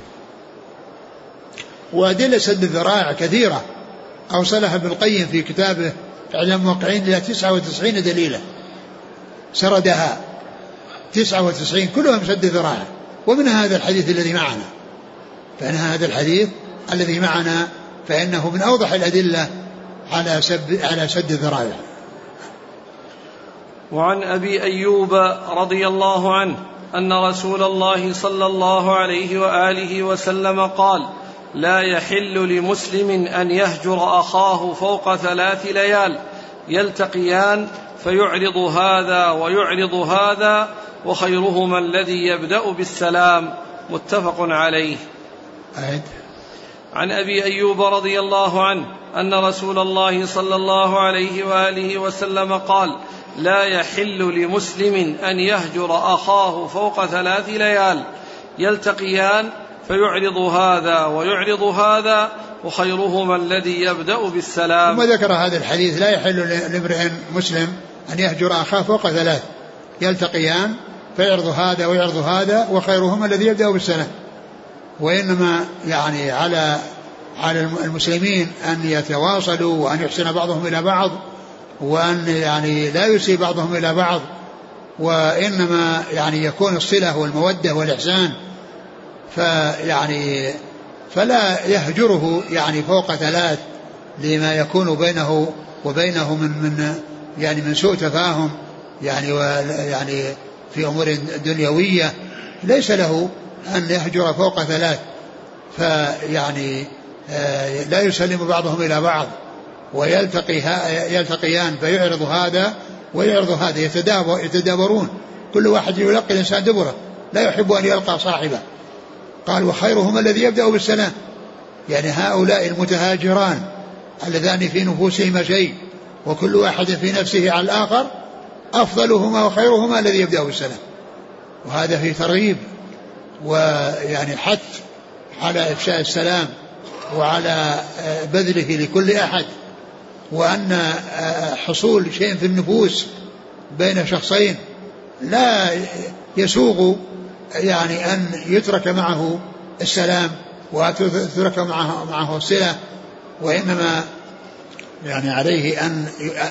وأدلة سد الذرائع كثيرة أوصلها ابن القيم في كتابه إعلام الموقعين إلى 99 دليلا سردها 99 كلهم سد الذرائع. ومن هذا الحديث الذي معنا، فإن هذا الحديث الذي معنا فإنه من أوضح الأدلة على سد الذرائع.
وعن أبي أيوب رضي الله عنه أن رسول الله صلى الله عليه وآله وسلم قال: لا يحل لمسلم أن يهجر أخاه فوق 3 ليال يلتقيان فيعرض هذا ويعرض هذا وخيرهما الذي يبدأ بالسلام. متفق عليه. عن أبي أيوب رضي الله عنه أن رسول الله صلى الله عليه وآله وسلم قال: لا يحل لمسلم أن يهجر أخاه فوق 3 ليال يلتقيان فيعرض هذا ويعرض هذا وخيرهما الذي يبدأ بالسلام.
ثم ذكر هذا الحديث: لا يحل لامرئ مسلم أن يهجر أخاه فوق 3 يلتقيان فيعرض هذا ويعرض هذا وخيرهما الذي يبدأ بالسلام. وإنما يعني على المسلمين أن يتواصلوا وأن يحسن بعضهم إلى بعض، وأن يعني لا يسيء بعضهم إلى بعض، وإنما يعني يكون الصلة والمودة والإحسان، فلا يهجره يعني فوق 3 لما يكون بينه وبينه من سوء تفاهم يعني في أمور دنيوية. ليس له أن يهجر فوق 3، فيعني لا يسلم بعضهم إلى بعض ويلتقيان فيعرض هذا ويعرض هذا، يتدابرون، كل واحد يلقي الإنسان دبره، لا يحب أن يلقى صاحبه. قال: وخيرهما الذي يبدأ بالسلام، يعني هؤلاء المتهاجران اللذان في نفوسهما شيء وكل واحد في نفسه على الآخر، أفضلهما وخيرهما الذي يبدأ بالسلام. وهذا في ترغيب ويعني حث على إفشاء السلام وعلى بذله لكل أحد، وأن حصول شيء في النفوس بين شخصين لا يسوغ يعني أن يترك معه السلام وتترك معه الصلة، وإنما يعني عليه أن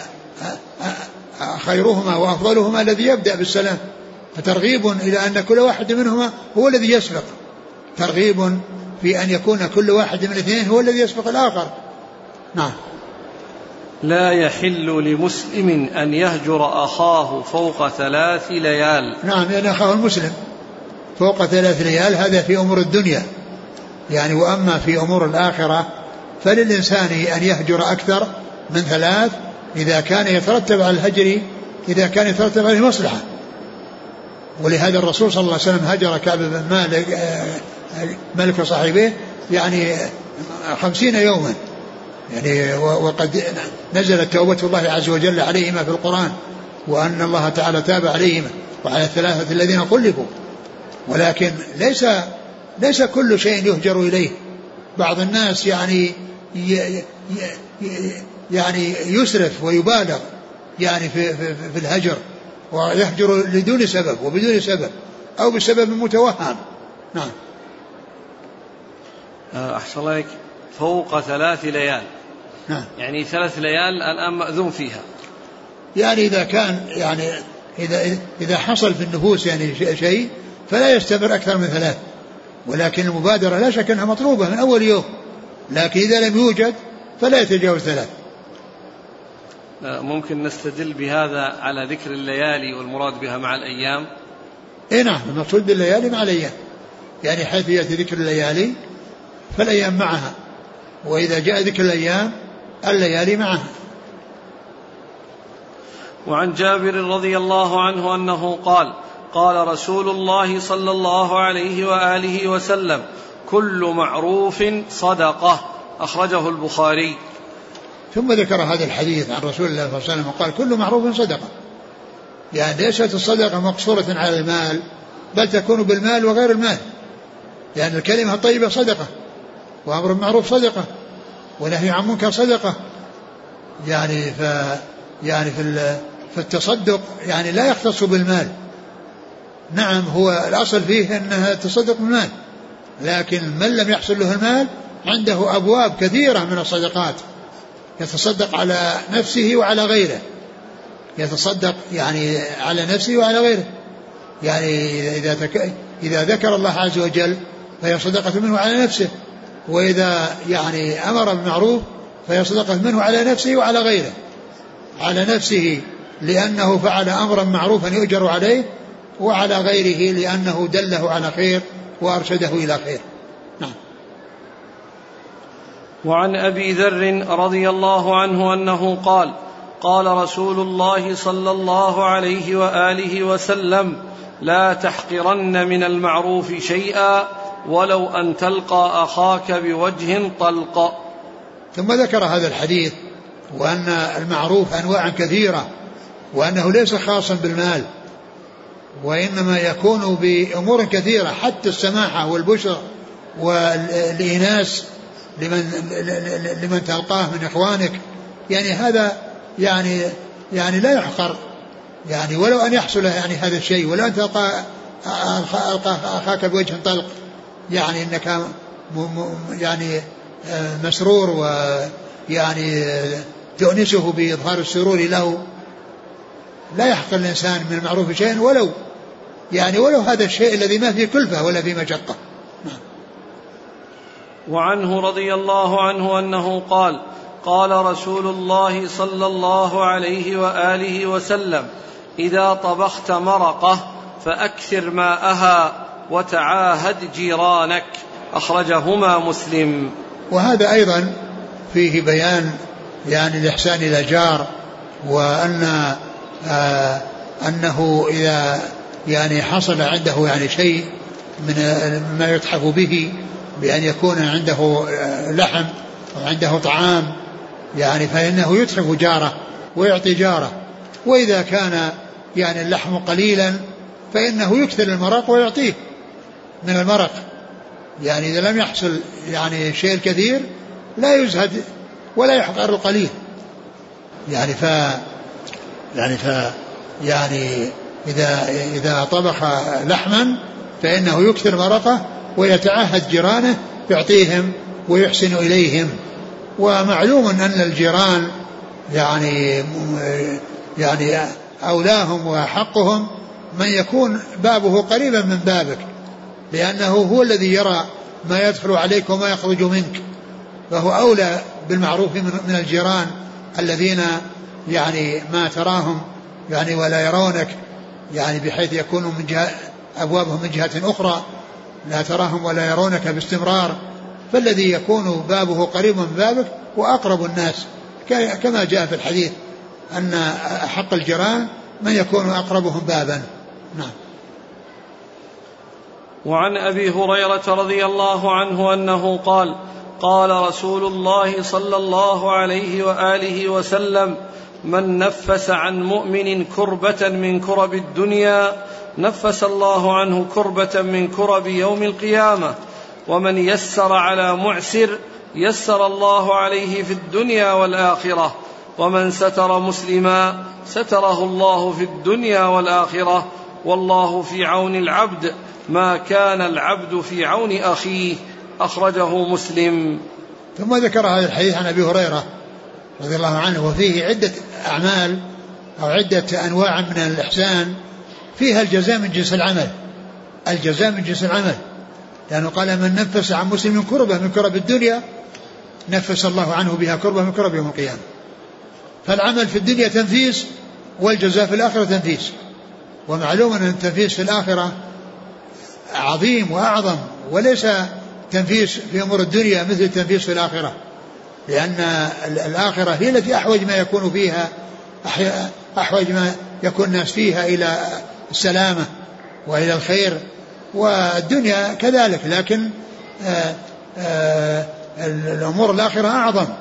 خيرهما وأفضلهما الذي يبدأ بالسلام، فترغيب إلى أن كل واحد منهما هو الذي يسبق، ترغيب في أن يكون كل واحد من الاثنين هو الذي يسبق الآخر. نعم.
لا يحل لمسلم أن يهجر أخاه فوق 3 ليال.
نعم، يعني أخاه المسلم فوق 3 ليال، هذا في أمور الدنيا يعني. وأما في أمور الآخرة فللإنسان أن يهجر أكثر من 3 إذا كان يترتب على الهجر، إذا كان يترتب عليه مصلحة. ولهذا الرسول صلى الله عليه وسلم هجر كعب بن مالك وصاحبه يعني 50 يوما يعني، وقد نزلت توبة الله عز وجل عليهما في القرآن، وأن الله تعالى تاب عليهما وعلى 3 الذين خلفوا. ولكن ليس كل شيء يهجر إليه. بعض الناس يعني يسرف ويبالغ يعني في الهجر، ويهجر لدون سبب وبدون سبب أو بسبب متوهم. نعم.
أحسن الله عليك. فوق 3 ليال.
نعم.
يعني 3 ليال الآن مأذون فيها.
يعني إذا كان يعني إذا حصل في النفوس يعني شيء فلا يستمر أكثر من 3، ولكن المبادرة لا شك أنها مطلوبة من أول يوم، لكن إذا لم يوجد فلا يتجاوز 3.
ممكن نستدل بهذا على ذكر الليالي والمراد بها مع الأيام.
نعم، المقصود بالليالي مع الأيام، يعني حيث يأتي ذكر الليالي فالأيام معها، وإذا جاء ذكر الأيام الليالي معها.
وعن جابر رضي الله عنه أنه قال: قال رسول الله صلى الله عليه وآله وسلم: كل معروف صدقة. أخرجه البخاري.
ثم ذكر هذا الحديث عن رسول الله صلى الله عليه وسلم وقال كل معروف صدقة. يعني ليست الصدقة مقصورة على المال، بل تكون بالمال وغير المال، لأن الكلمة الطيبة صدقة، وأمر بالمعروف صدقة، ونهي عن منكر صدقة. يعني في التصدق يعني لا يختص بالمال. نعم هو الأصل فيه أنها تصدق بالمال، لكن من لم يحصل له المال عنده أبواب كثيرة من الصدقات، يتصدق على نفسه وعلى غيره، يتصدق يعني على نفسه وعلى غيره. يعني إذا ذكر الله عز وجل فهي صدقة منه على نفسه، وإذا يعني أمر بالمعروف فهي صدقة منه على نفسه وعلى غيره. على نفسه لأنه فعل أمرا معروفا يؤجر عليه، وعلى غيره لأنه دله على خير وأرشده إلى خير. نعم.
وعن أبي ذر رضي الله عنه أنه قال قال رسول الله صلى الله عليه وآله وسلم لا تحقرن من المعروف شيئا ولو أن تلقى أخاك بوجه طلق.
ثم ذكر هذا الحديث وأن المعروف أنواع كثيرة، وأنه ليس خاصا بالمال، وإنما يكون بأمور كثيرة، حتى السماحة والبشر والإناس لمن تلقاه من إخوانك. يعني هذا يعني لا يحقر، يعني ولو أن يحصل يعني هذا الشيء، ولو أن تلقى أخاك بوجه طلق، يعني إنك يعني مسرور ويعني تؤنسه بإظهار السرور له. لا يحقر الإنسان من المعروف شيئا ولو هذا الشيء الذي ما فيه كلفة ولا فيه مشقة.
وعنه رضي الله عنه أنه قال قال رسول الله صلى الله عليه وآله وسلم إذا طبخت مرقة فأكثر ماءها وتعاهد جيرانك. أخرجهما مسلم.
وهذا أيضا فيه بيان يعني الإحسان إلى الجار، وأن أنه إذا يعني حصل عنده يعني شيء من ما يتحف به، بأن يكون عنده لحم أو عنده طعام، يعني فإنه يتحف جاره ويعطي جاره. وإذا كان يعني اللحم قليلا فإنه يكثر المرق ويعطيه من المرق. يعني إذا لم يحصل يعني شيء الكثير لا يزهد ولا يحقر القليل. يعني إذا طبخ لحما فإنه يكثر مرقه ويتعهد جيرانه يعطيهم ويحسن إليهم. ومعلوم أن الجيران يعني أولاهم وحقهم من يكون بابه قريبا من بابك، لأنه هو الذي يرى ما يدخل عليك وما يخرج منك، فهو أولى بالمعروف من الجيران الذين يعني ما تراهم يعني ولا يرونك، يعني بحيث يكونوا من جهة أبوابهم من جهة أخرى، لا تراهم ولا يرونك باستمرار. فالذي يكون بابه قريب من بابك وأقرب الناس، كما جاء في الحديث أن أحق الجيران من يكون أقربهم بابا. نعم.
وعن أبي هريرة رضي الله عنه أنه قال قال رسول الله صلى الله عليه وآله وسلم من نفس عن مؤمن كربة من كرب الدنيا نفس الله عنه كربة من كرب يوم القيامة، ومن يسر على معسر يسر الله عليه في الدنيا والآخرة، ومن ستر مسلما ستره الله في الدنيا والآخرة، والله في عون العبد ما كان العبد في عون أخيه. أخرجه مسلم.
ثم ذكر هذا الحديث عن أبي هريرة رضي الله عنه، وفيه عدة أعمال أو عدة أنواع من الإحسان فيها الجزاء من جنس العمل، الجزاء من جنس العمل، لأنه قال من نفس عن مسلم كربة من كرب الدنيا نفس الله عنه بها كربة من كرب يوم القيامة. فالعمل في الدنيا تنفيس، والجزاء في الآخرة تنفيس. ومعلوم أن التنفيس في الآخرة عظيم وأعظم، وليس تنفيس في أمور الدنيا مثل التنفيس في الآخرة، لأن الآخرة هي التي أحوج ما يكون فيها، أحوج ما يكون الناس فيها إلى السلامة وإلى الخير، والدنيا كذلك، لكن الأمور الآخرة أعظم،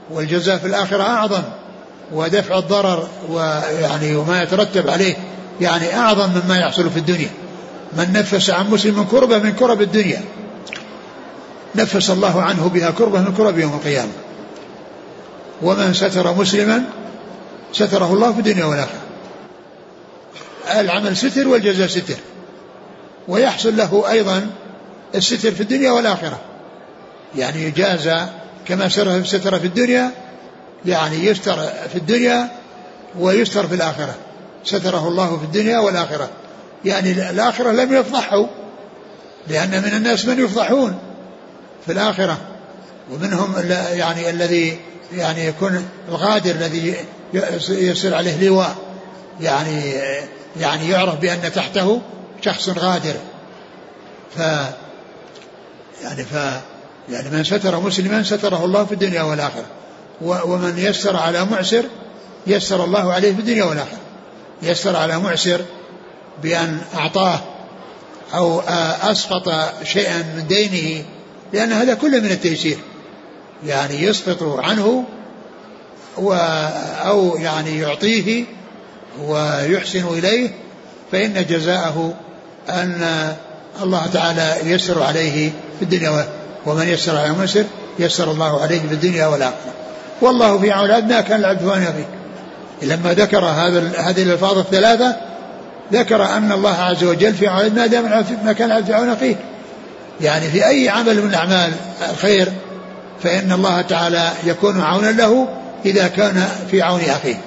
والجزاء في الآخرة أعظم، ودفع الضرر وما يترتب عليه يعني أعظم مما يحصل في الدنيا. من نفس عن مسلم كربة من كرب الدنيا نفس الله عنه بها كربة من كرب يوم القيامة. ومن ستر مسلما ستره الله في الدنيا والآخرة. العمل ستر والجزاء ستر، ويحصل له أيضا الستر في الدنيا والآخرة، يعني يجازى كما ستر في الدنيا، يعني يستر في الدنيا ويستر في الآخرة. ستره الله في الدنيا والآخرة، يعني الآخرة لم يفضحوا، لأن من الناس من يفضحون في الآخرة، ومنهم يعني الذي يعني يكون الغادر الذي يصير عليه لواء، يعني يعرف بأن تحته شخص غادر. يعني من ستر مسلما ستره الله في الدنيا والآخرة، ومن يسر على معسر يسر الله عليه في الدنيا والآخرة. يسر على معسر بأن أعطاه أو أسقط شيئا من دينه، لأن هذا كله من التيسير، يعني يسقط عنه أو يعني يعطيه ويحسن إليه، فإن جزاءه أن الله تعالى يسر عليه في الدنيا، ومن يسر على مسر يسر الله عليه في الدنيا والآخرة. والله في عون العبد ما كان العبد في عون أخيه. لما ذكر هذه الألفاظ الثلاثة ذكر أن الله عز وجل في عون العبد ما كان العبد في عون أخيه، يعني في أي عمل من أعمال الخير فإن الله تعالى يكون عونا له إذا كان في عون أخيه.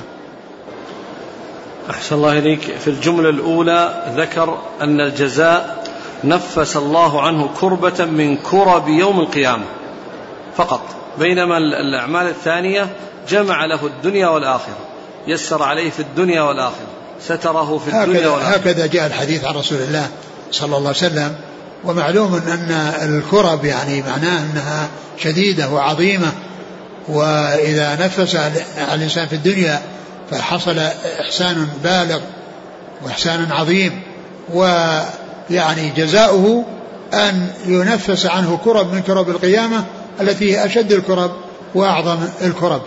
أحسن الله إليك. في الجملة الأولى ذكر أن الجزاء نفس الله عنه كربة من كرب يوم القيامة فقط، بينما الأعمال الثانية جمع له الدنيا والآخرة، يسر عليه في الدنيا والآخرة، ستره في الدنيا والآخرة.
هكذا جاء الحديث عن رسول الله صلى الله عليه وسلم. ومعلوم أن الكرب يعني معناه أنها شديدة وعظيمة، وإذا نفس على الإنسان في الدنيا فحصل إحسان بالغ وإحسان عظيم، ويعني جزاؤه أن ينفس عنه كرب من كرب القيامة التي هي أشد الكرب وأعظم الكرب.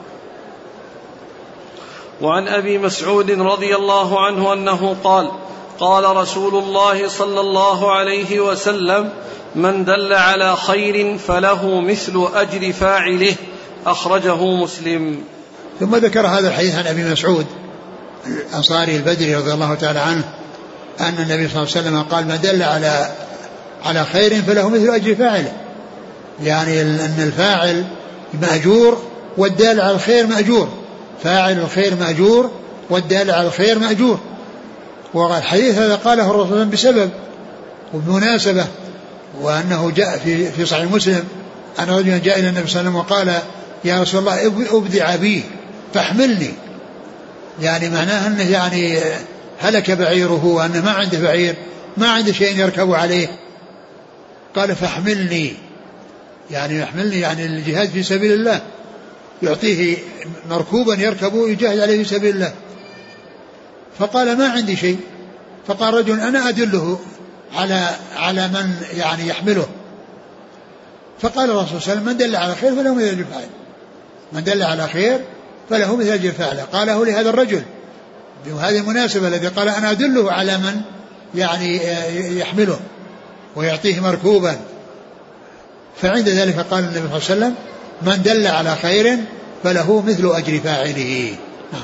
وعن أبي مسعود رضي الله عنه أنه قال: قال رسول الله صلى الله عليه وسلم: من دل على خير فله مثل أجر فاعله، أخرجه مسلم.
ثم ذكر هذا الحديث عن أبي مسعود الأنصاري البدري رضي الله تعالى عنه أن النبي صلى الله عليه وسلم قال: من دل على خير فله مثل أجر فاعله، يعني أن الفاعل مأجور والدال على الخير مأجور، فاعل الخير مأجور والدال على الخير مأجور. والحديث هذا قاله الرسول بسبب وبمناسبة، وأنه جاء في صحيح مسلم أن رجلا جاء إلى النبي صلى الله عليه وسلم وقال: يا رسول الله أبدع بي فاحملني، يعني معناه أنه يعني هلك بعيره وأنه ما عنده بعير، ما عنده شيء يركب عليه، قال: فاحملني، يعني يحملني يعني الجهاد في سبيل الله، يعطيه مركوبا يركبه يجاهد عليه في سبيل الله. فقال: ما عندي شيء. فقال رجل: أنا أدله على من يعني يحمله. فقال الرسول صلى الله عليه وسلم: من دل على خير فله مثل أجر فاعله، من دل على خير فله مثل أجر فاعله. قاله لهذا الرجل بهذه المناسبة الذي قال: أنا أدله على من يعني يحمله ويعطيه مركوبا. فعند ذلك قال النبي صلى الله عليه وسلم: من دل على خير فله مثل أجر فاعله.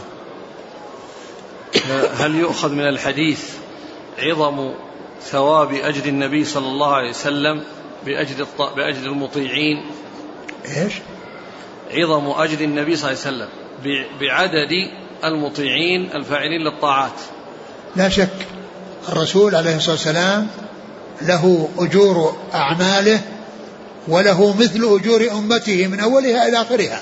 هل يؤخذ من الحديث عظم ثواب أجر النبي صلى الله عليه وسلم بأجر المطيعين؟
إيش؟
عظم أجر النبي صلى الله عليه وسلم بعدد المطيعين الفاعلين للطاعات.
لا شك الرسول عليه الصلاة والسلام له أجور أعماله وله مثل أجور أمته من أولها إلى آخرها.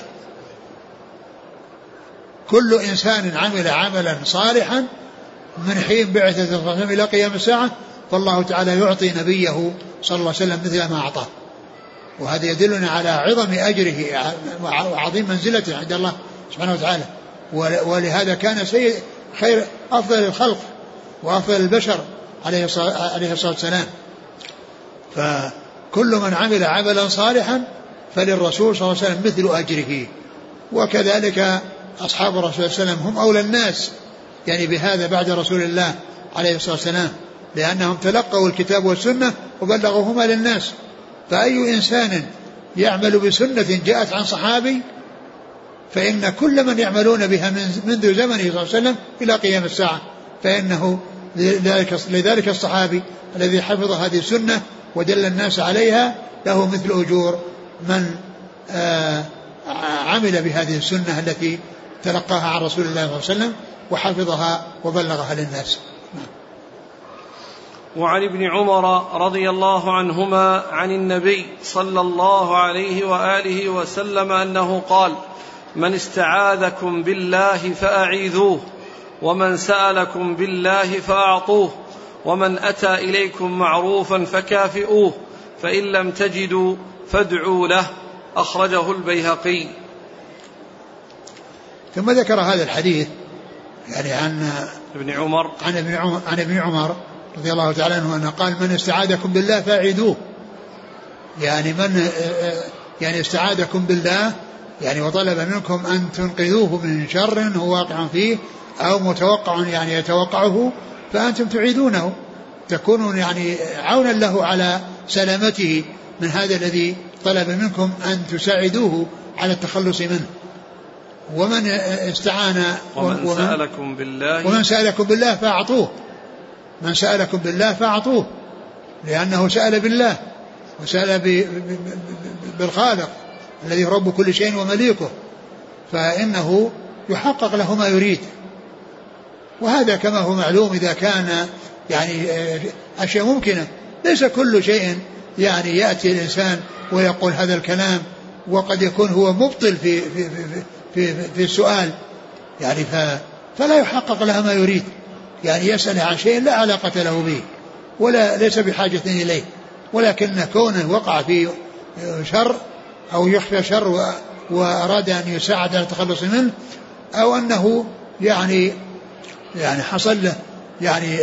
كل إنسان عمل عملا صالحا من حين بعثة صلى الله عليه وسلم إلى قيام الساعة فالله تعالى يعطي نبيه صلى الله عليه وسلم مثل ما أعطاه، وهذا يدلنا على عظم أجره وعظيم منزلته عند الله سبحانه وتعالى. ولهذا كان خير أفضل الخلق وأفضل البشر عليه الصلاة والسلام. فكل من عمل عملا صالحا فللرسول صلى الله عليه وسلم مثل أجره. وكذلك أصحاب الرسول صلى الله عليه وسلم هم أولى الناس يعني بهذا بعد رسول الله عليه الصلاة والسلام، لأنهم تلقوا الكتاب والسنة وبلغوهما للناس. فأي إنسان يعمل بسنة جاءت عن صحابي فإن كل من يعملون بها منذ زمنه صلى الله عليه وسلم إلى قيام الساعة، فإنه لذلك الصحابي الذي حفظ هذه السنة ودل الناس عليها له مثل أجور من عمل بهذه السنة التي تلقاها عن رسول الله صلى الله عليه وسلم وحفظها وبلغها للناس.
وعن ابن عمر رضي الله عنهما عن النبي صلى الله عليه وآله وسلم أنه قال: من استعاذكم بالله فأعيذوه، ومن سألكم بالله فأعطوه، ومن أتى إليكم معروفا فكافئوه، فإن لم تجدوا فادعوا له. أخرجه البيهقي.
ثم ذكر هذا الحديث يعني عن ابن عمر رضي الله تعالى عنه أنه قال: من استعاذكم بالله فأعيذوه، يعني من يعني استعاذكم بالله يعني وطلب منكم أن تنقذوه من شر هو واقع فيه أو متوقع يعني يتوقعه، فأنتم تعيذونه، تكونون يعني عونا له على سلامته من هذا الذي طلب منكم أن تساعدوه على التخلص منه. ومن استعان
ومن
سألكم بالله فأعطوه، من سألكم بالله فأعطوه، لأنه سأل بالله وسأل بالخالق الذي رب كل شيء ومليكه، فإنه يحقق له ما يريد. وهذا كما هو معلوم إذا كان يعني أشياء ممكنة، ليس كل شيء يعني يأتي الإنسان ويقول هذا الكلام، وقد يكون هو مبطل في السؤال يعني فلا يحقق له ما يريد، يعني يسأل عن شيء لا علاقة له به ولا ليس بحاجة إليه، ولكن كونه وقع في شر أو يخفى شر وأراد أن يساعد على التخلص منه، أو أنه يعني حصل له يعني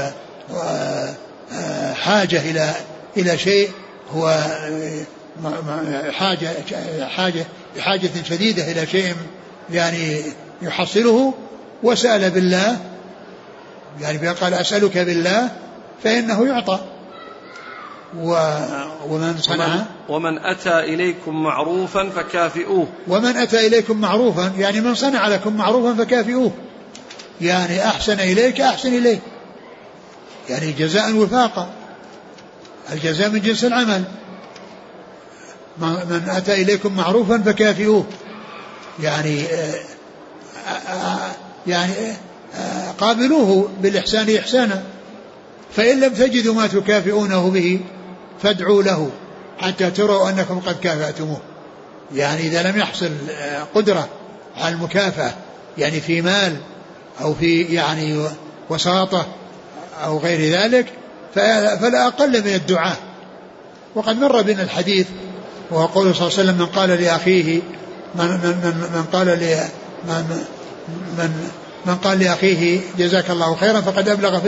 حاجة إلى شيء هو حاجة شديدة إلى شيء يعني يحصله وسأل بالله، يعني قال أسألك بالله فإنه يعطى.
ومن أتى إليكم معروفا فكافئوه،
ومن أتى إليكم معروفا يعني من صنع لكم معروفا فكافئوه، يعني أحسن إليك أحسن إليه، يعني جزاء وفاقا، الجزاء من جنس العمل. من أتى إليكم معروفا فكافئوه، يعني قابلوه بالإحسان إحسانا، فإن لم تجدوا ما تكافئونه به فادعوا له حتى تروا أنكم قد كافأتموه. يعني إذا لم يحصل قدرة على المكافأة يعني في مال أو في يعني وساطة أو غير ذلك فلا أقل من الدعاء. وقد مر بنا الحديث وهو قوله صلى الله عليه وسلم: من قال لأخيه من قال لأخيه جزاك الله خيرا فقد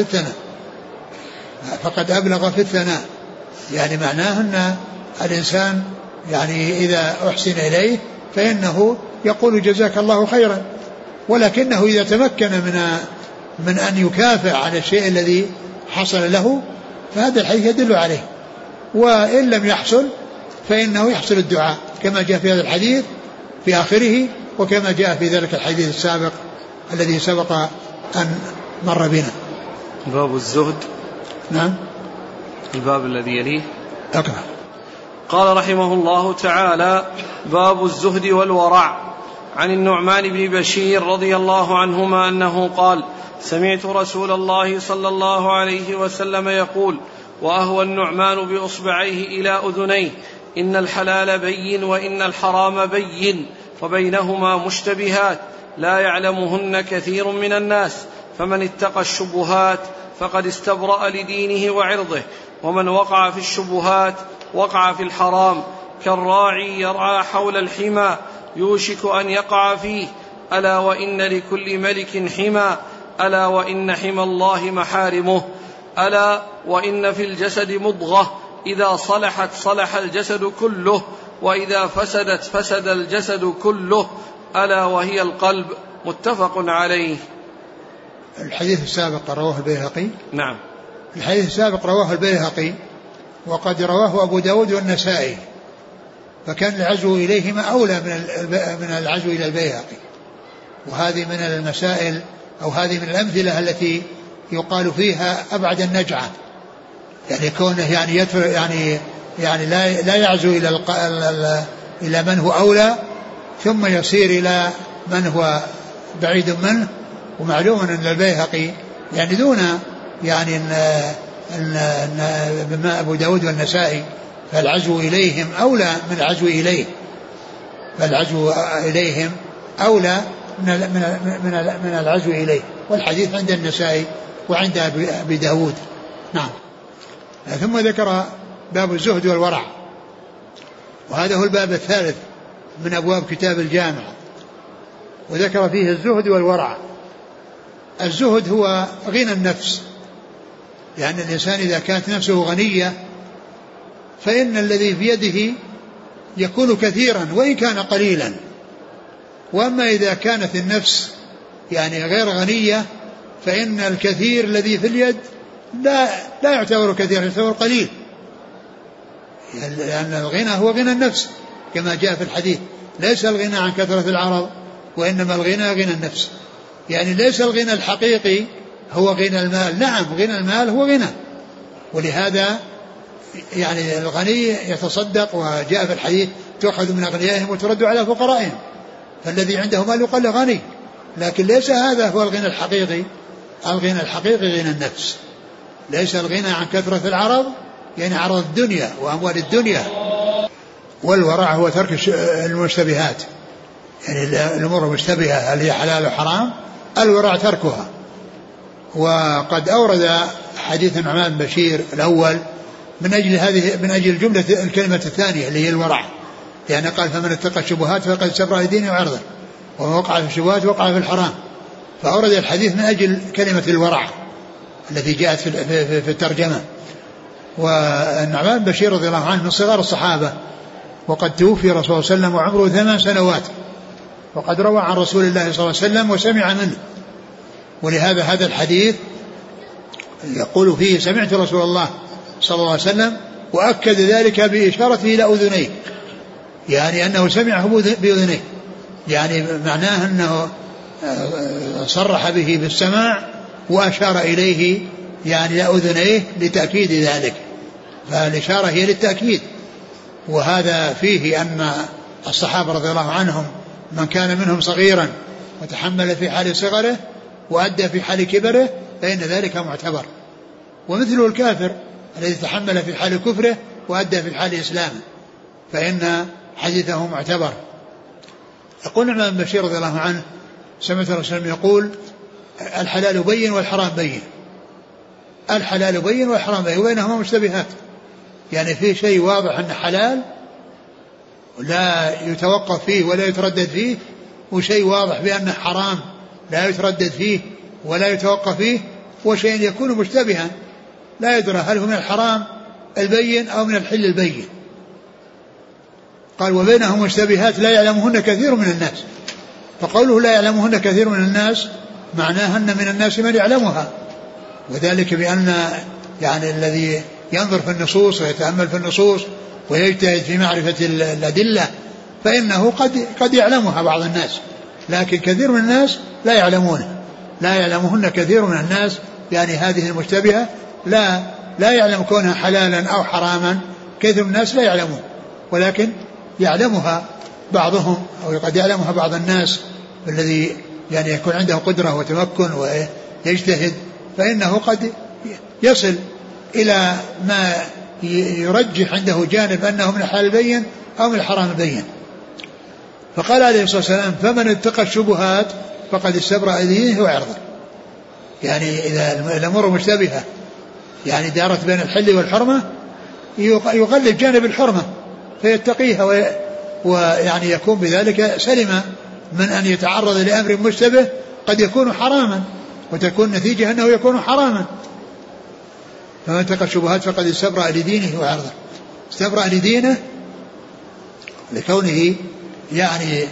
أبلغ في الثناء، يعني معناه أن الإنسان يعني إذا أحسن إليه فإنه يقول جزاك الله خيرا، ولكنه إذا تمكن من أن يكافئ على الشيء الذي حصل له فهذا الحديث يدل عليه. وإن لم يحصل فإنه يحصل الدعاء كما جاء في هذا الحديث في آخره، وكما جاء في ذلك الحديث السابق الذي سبق أن مر بنا.
باب الزهد.
نعم.
الباب الذي يليه.
أقرأ.
قال رحمه الله تعالى: باب الزهد والورع. عن النعمان بن بشير رضي الله عنهما أنه قال: سمعت رسول الله صلى الله عليه وسلم يقول: وأهوى النعمان بإصبعيه إلى أذنيه: إن الحلال بين وإن الحرام بين وبينهما مشتبهات لا يعلمهن كثير من الناس، فمن اتقى الشبهات فقد استبرأ لدينه وعرضه، ومن وقع في الشبهات وقع في الحرام، كالراعي يرعى حول الحمى يوشك أن يقع فيه. ألا وإن لكل ملك حمى، ألا وإن حمى الله محارمه، ألا وإن في الجسد مضغة إذا صلحت صلح الجسد كله، وإذا فسدت فسد الجسد كله ألا وهي القلب. متفق عليه.
الحديث السابق رواه البيهقي.
نعم.
الحديث السابق رواه البيهقي وقد رواه أبو داود والنسائي، فكان العزو إليهما أولى من العزو إلى البيهقي. وهذه من المسائل أو هذه من الأمثلة التي يقال فيها أبعد النجعة، يعني كونه يعني لا يعزو إلى من هو أولى ثم يصير إلى من هو بعيد منه. ومعلوم أن البيهقي يعني دون يعني بما أبو داود والنسائي، فالعزو إليهم أولى من العزو إليه، فالعزو إليهم أولى من العزو إليه. والحديث عند النسائي وعند أبي داود. نعم. ثم ذكر باب الزهد والورع، وهذا هو الباب الثالث من أبواب كتاب الجامع، وذكر فيه الزهد والورع. الزهد هو غنى النفس، لأن الإنسان إذا كانت نفسه غنية فإن الذي في يده يكون كثيرا وإن كان قليلا. وأما إذا كانت النفس يعني غير غنية فإن الكثير الذي في اليد لا يعتبر كثير، يعتبر قليل، لأن الغنى هو غنى النفس كما جاء في الحديث: ليس الغنى عن كثرة العرض وإنما الغنى غنى النفس. يعني ليس الغنى الحقيقي هو غنى المال، نعم غنى المال هو غنى، ولهذا يعني الغني يتصدق، وجاء في الحديث: تؤخذ من أغنيائهم وترد على فقرائهم. فالذي عنده مال يقال له غني، لكن ليس هذا هو الغنى الحقيقي. الغنى الحقيقي غنى النفس. ليس الغنى عن كثرة العرض يعني عرض الدنيا وأموال الدنيا. والورع هو ترك المشتبهات، يعني الأمور المشتبهة هل هي حلال وحرام، الورع تركها. وقد أورد حديث النعمان بن بشير الأول من أجل جملة الكلمة الثانية اللي هي الورع، يعني قال: فمن اتقى الشبهات فقد استبرأ لدينه وعرضه، ومن وقع في الشبهات وقع في الحرام. فأورد الحديث من أجل كلمة الورع التي جاءت في الترجمة. والنعمان بن بشير رضي الله عنه من صغار الصحابة، وقد توفي رسول الله صلى الله عليه وسلم وعمره 8 سنوات، وقد روى عن رسول الله صلى الله عليه وسلم وسمع منه. ولهذا هذا الحديث يقول فيه: سمعت رسول الله صلى الله عليه وسلم، وأكد ذلك بإشارته إلى أذنيه، يعني أنه سمعه بأذنيه، يعني معناه أنه صرح به بالسماع وأشار إليه يعني إلى أذنيه لتأكيد ذلك، فالإشارة هي للتأكيد. وهذا فيه أن الصحابة رضي الله عنهم من كان منهم صغيرا وتحمل في حال صغره وأدى في حال كبره فإن ذلك معتبر، ومثله الكافر الذي تحمل في حال كفره وأدى في حال إسلامه فإن حديثه معتبر. يقول النعمان بن بشير رضي الله عنه: سمعت الرسول صلى الله عليه وسلم يقول: الحلال بين والحرام بين. الحلال بين والحرام بين، وبينهما مشتبهات، يعني في شيء واضح أنه حلال لا يتوقف فيه ولا يتردد فيه، وشيء واضح بأنه حرام لا يتردد فيه ولا يتوقف فيه، وشيء يكون مشتبها لا يدرى هل هو من الحرام البين أو من الحل البين. قال: وبينهم مشتبهات لا يعلمهن كثير من الناس. فقوله لا يعلمهن كثير من الناس معناه أن من الناس من يعلمها، وذلك بأن يعني الذي ينظر في النصوص ويتأمل في النصوص ويجتهد في معرفة الأدلة فإنه قد يعلمها بعض الناس، لكن كثير من الناس لا يعلمونه، لا يعلمهن كثير من الناس، يعني هذه المشتبهة لا يعلم كونها حلالا أو حراما، كثير من الناس لا يعلمون، ولكن يعلمها بعضهم أو قد يعلمها بعض الناس الذي يعني يكون عنده قدرة وتمكن ويجتهد، فإنه قد يصل إلى ما يرجح عنده جانب أنه من الحلال البين أو من الحرام البين. فقال عليه الصلاة والسلام: فمن اتقى الشبهات فقد استبرأ دينه وعرضه. يعني إذا الأمور مشتبهة يعني دارت بين الحل والحرمة يغلب جانب الحرمة فيتقيها، ويعني يكون بذلك سلم من أن يتعرض لأمر مشتبه قد يكون حراما وتكون نتيجة أنه يكون حراما. فمن اتقى الشبهات فقد استبرأ لدينه وعرضه. استبرأ لدينه لكونه يعني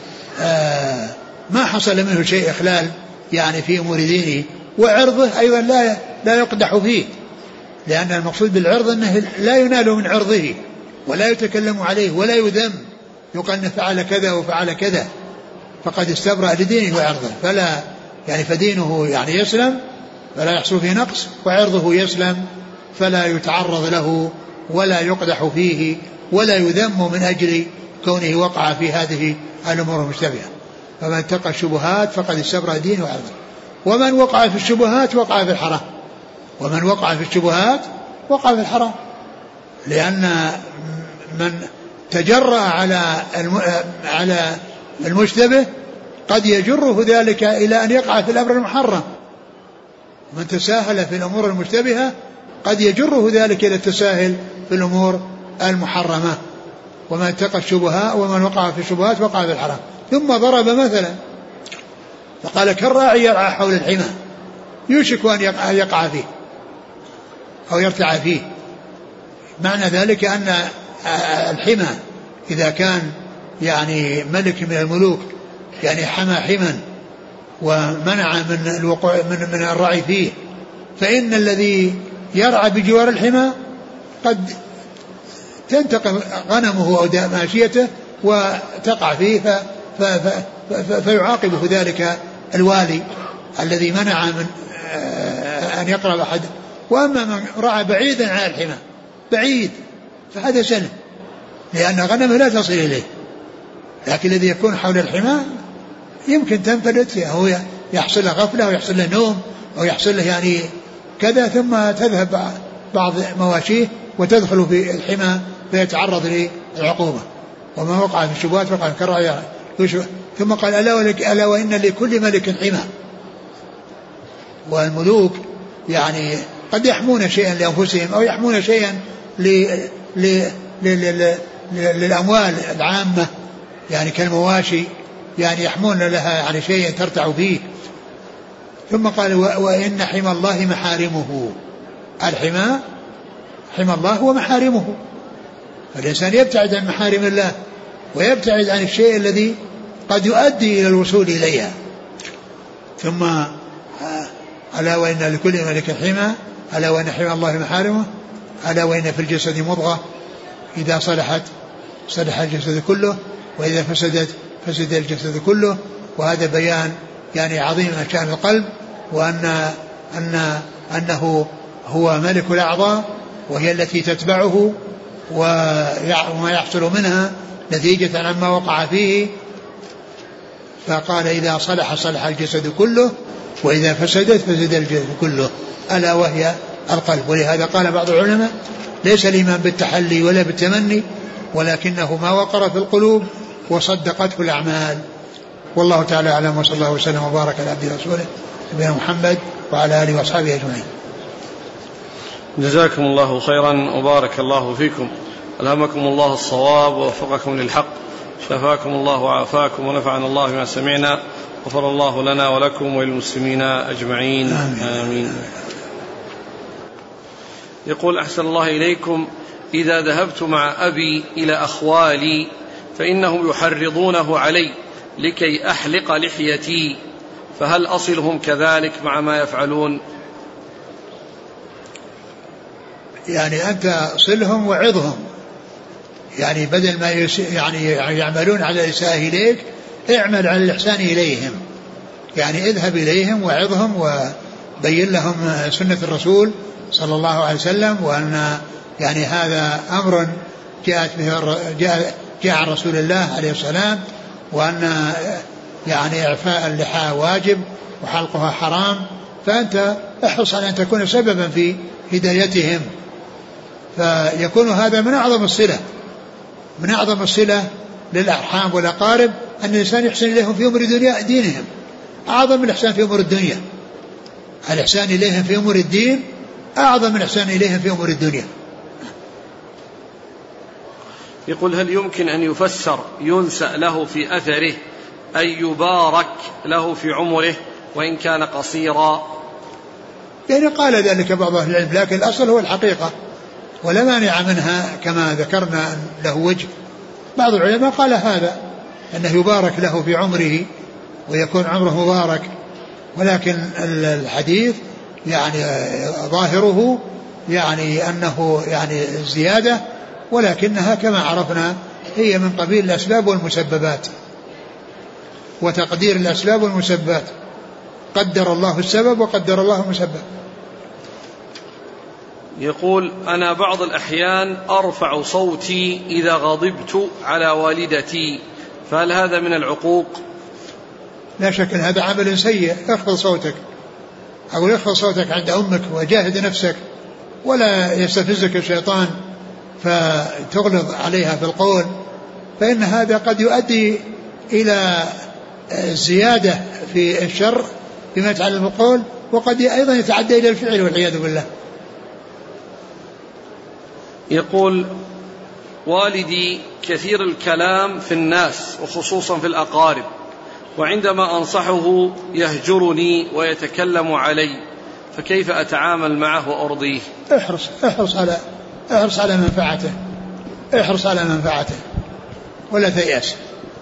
ما حصل منه شيء إخلال يعني في أمور دينه، وعرضه أيضا لا يقدح فيه، لأن المقصود بالعرض أنه لا ينال من عرضه ولا يتكلم عليه ولا يذم، يقال أنه فعل كذا وفعل كذا، فقد استبرأ لدينه وعرضه، فلا يعني فدينه يعني يسلم فلا يحصل فيه نقص، وعرضه يسلم فلا يتعرض له ولا يقدح فيه ولا يذم من أجل كونه وقع في هذه الأمور المشتبهة. فمن اتقى الشبهات فقد استبرأ دينه وعرضه. ومن وقع في الشبهات وقع في الحرام، ومن وقع في الشبهات وقع في الحرام، لأن من تجرأ على المشتبه قد يجره ذلك إلى أن يقع في الأمر المحرم، من تساهل في الأمور المشتبهة قد يجره ذلك إلى التساهل في الأمور المحرمة. ومن اتقى الشبهات ومن وقع في الشبهات وقع في الحرام. ثم ضرب مثلا فقال كالراعي يرعى حول الحمى يوشك أن يقع فيه أو يرتع فيه. معنى ذلك أن الحمى إذا كان يعني ملك من الملوك يعني حمى حما ومنع من الوقوع من الرعي فيه، فإن الذي يرعى بجوار الحمى قد تنتقل غنمه أو ماشيته وتقع فيه فيعاقبه ذلك الوالي الذي منع من أن يقرب أحد. وأما من رعى بعيدا عن الحمى بعيد فهذا سلم، لأن غنمه لا تصل إليه، لكن الذي يكون حول الحمى يمكن تنفلت أو يحصل له غفلة أو يحصل له نوم أو يحصل له يعني كذا، ثم تذهب بعض مواشيه وتدخل في الحمى فيتعرض للعقوبة. وما وقع في الشبهات وقع في كالراعي. ثم قال ألا وإن لكل ملك حمى. والملوك يعني قد يحمون شيئا لأنفسهم أو يحمون شيئا للأموال العامة يعني كالمواشي، يعني يحمون لها يعني شيئا ترتع فيه. ثم قال وإن حمى الله محارمه. الحمى حمى الله ومحارمه، فالإنسان يبتعد عن محارم الله ويبتعد عن الشيء الذي قد يؤدي إلى الوصول إليها. ثم ألا وإن لكل ملك حمى ألا وإن حمى الله محارمه ألا وإن في الجسد مضغة إذا صلحت صلح الجسد كله وإذا فسدت فسد الجسد كله. وهذا بيان يعني عظيم من شأن القلب، أنه هو ملك الأعضاء وهي التي تتبعه وما يحصل منها نتيجة عما وقع فيه. فقال إذا صلح صلح الجسد كله وإذا فسدت فسد الجسد كله ألا وهي القلب. ولهذا قال بعض العلماء ليس الإيمان بالتحلي ولا بالتمني ولكنه ما وقر في القلوب وصدقته الأعمال. والله تعالى أعلم، وصلى الله وسلم وبارك على عبده ورسوله نبينا محمد وعلى آله وأصحابه أجمعين.
جزاكم الله خيرا وبارك الله فيكم، ألهمكم الله الصواب ووفقكم للحق، شفاكم الله وعافاكم ونفعنا الله بما سمعنا، غفر الله لنا ولكم وللمسلمين أجمعين. آمين. يقول أحسن الله إليكم، إذا ذهبت مع أبي إلى أخوالي فإنهم يحرضونه علي لكي أحلق لحيتي، فهل أصلهم كذلك مع ما يفعلون؟
يعني أنت صلهم وعظهم، يعني بدل ما يعني يعملون على الإساءة إليك اعمل على الإحسان إليهم، يعني اذهب إليهم وعظهم وبين لهم سنة الرسول صلى الله عليه وسلم، وأن يعني هذا أمر جاء عن رسول الله عليه السلام، وأن يعني إعفاء اللحى واجب وحلقها حرام، فأنت احرص على أن تكون سببا في هدايتهم. فيكون هذا من أعظم الصلة للأرحام والأقارب، أن الإنسان يحسن إليهم في أمور دينهم، أعظم من الإحسان في أمور الدنيا. الإحسان إليهم في أمور الدين أعظم من الإحسان إليهم في أمور الدنيا.
يقول هل يمكن أن يفسر ينسأ له في أثره أن يبارك له في عمره وإن كان قصيرا؟
يعني قال ذلك بعض أهل العلم، لكن الأصل هو الحقيقة ولا مانع منها كما ذكرنا له وجه، بعض العلماء قال هذا أنه يبارك له في عمره ويكون عمره مبارك، ولكن الحديث يعني ظاهره يعني أنه يعني زيادة، ولكنها كما عرفنا هي من قبيل الأسباب والمسببات، وتقدير الأسباب والمسببات، قدر الله السبب وقدر الله المسبب.
يقول: أنا بعض الأحيان أرفع صوتي إذا غضبت على والدتي، فهل هذا من العقوق؟
لا شك أن هذا عمل سيء. اخفض صوتك، أو اخفض صوتك عند أمك وجاهد نفسك، ولا يستفزك الشيطان فتغلظ عليها في القول، فإن هذا قد يؤدي إلى زيادة في الشر بما يتعلق بالقول، وقد أيضا يتعدى إلى الفعل والعياذ بالله.
يقول: والدي كثير الكلام في الناس وخصوصا في الأقارب، وعندما أنصحه يهجرني ويتكلم علي، فكيف أتعامل معه وأرضيه؟
احرص على منفعته، احرص على منفعته ولا تيأس.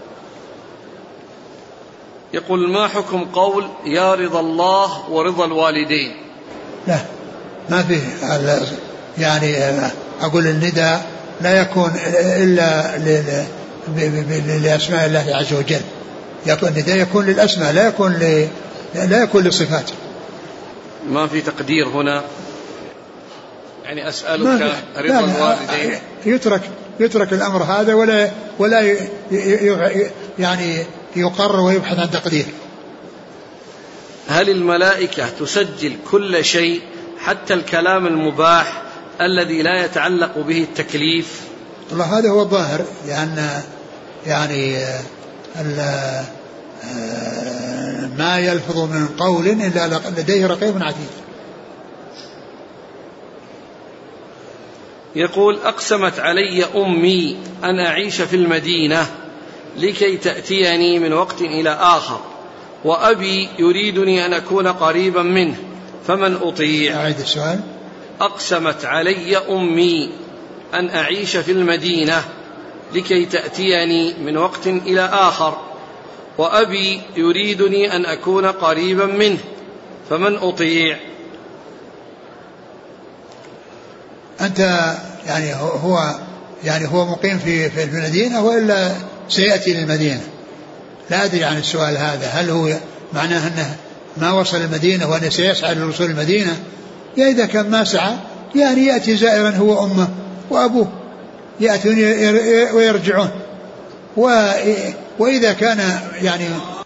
يقول: ما حكم قول يا رضا الله ورضا الوالدين؟
لا، ما فيه يعني أقول النداء لا يكون إلا لأسماء الله عز وجل، يكون النداء يكون للأسماء لا يكون للصفات.
ما في تقدير هنا، يعني أسألك رضا الوالدين.
يترك الأمر هذا ولا يعني يقرر ويبحث عن تقدير.
هل الملائكة تسجل كل شيء حتى الكلام المباح الذي لا يتعلق به التكليف؟
والله هذا هو الظاهر، لأن يعني ما يلفظ من قول إلا لديه رقيب عتيد.
يقول: أقسمت علي أمي أن أعيش في المدينة لكي تأتيني من وقت إلى آخر، وأبي يريدني أن أكون قريبا منه، فمن أطيع؟
أعيد السؤال.
أقسمت علي أمي أن أعيش في المدينة لكي تأتيني من وقت إلى آخر، وأبي يريدني أن أكون قريبا منه، فمن أطيع؟
أنت يعني هو مقيم في المدينة وإلا سيأتي للمدينة؟ لا أدري عن السؤال هذا، هل هو معناه أنه ما وصل المدينة وأنه سيسعى للوصول المدينة؟ إذا كان ما سعى يعني يأتي زائرا هو أمه وأبوه، يأتون ويرجعون. وإذا كان يعني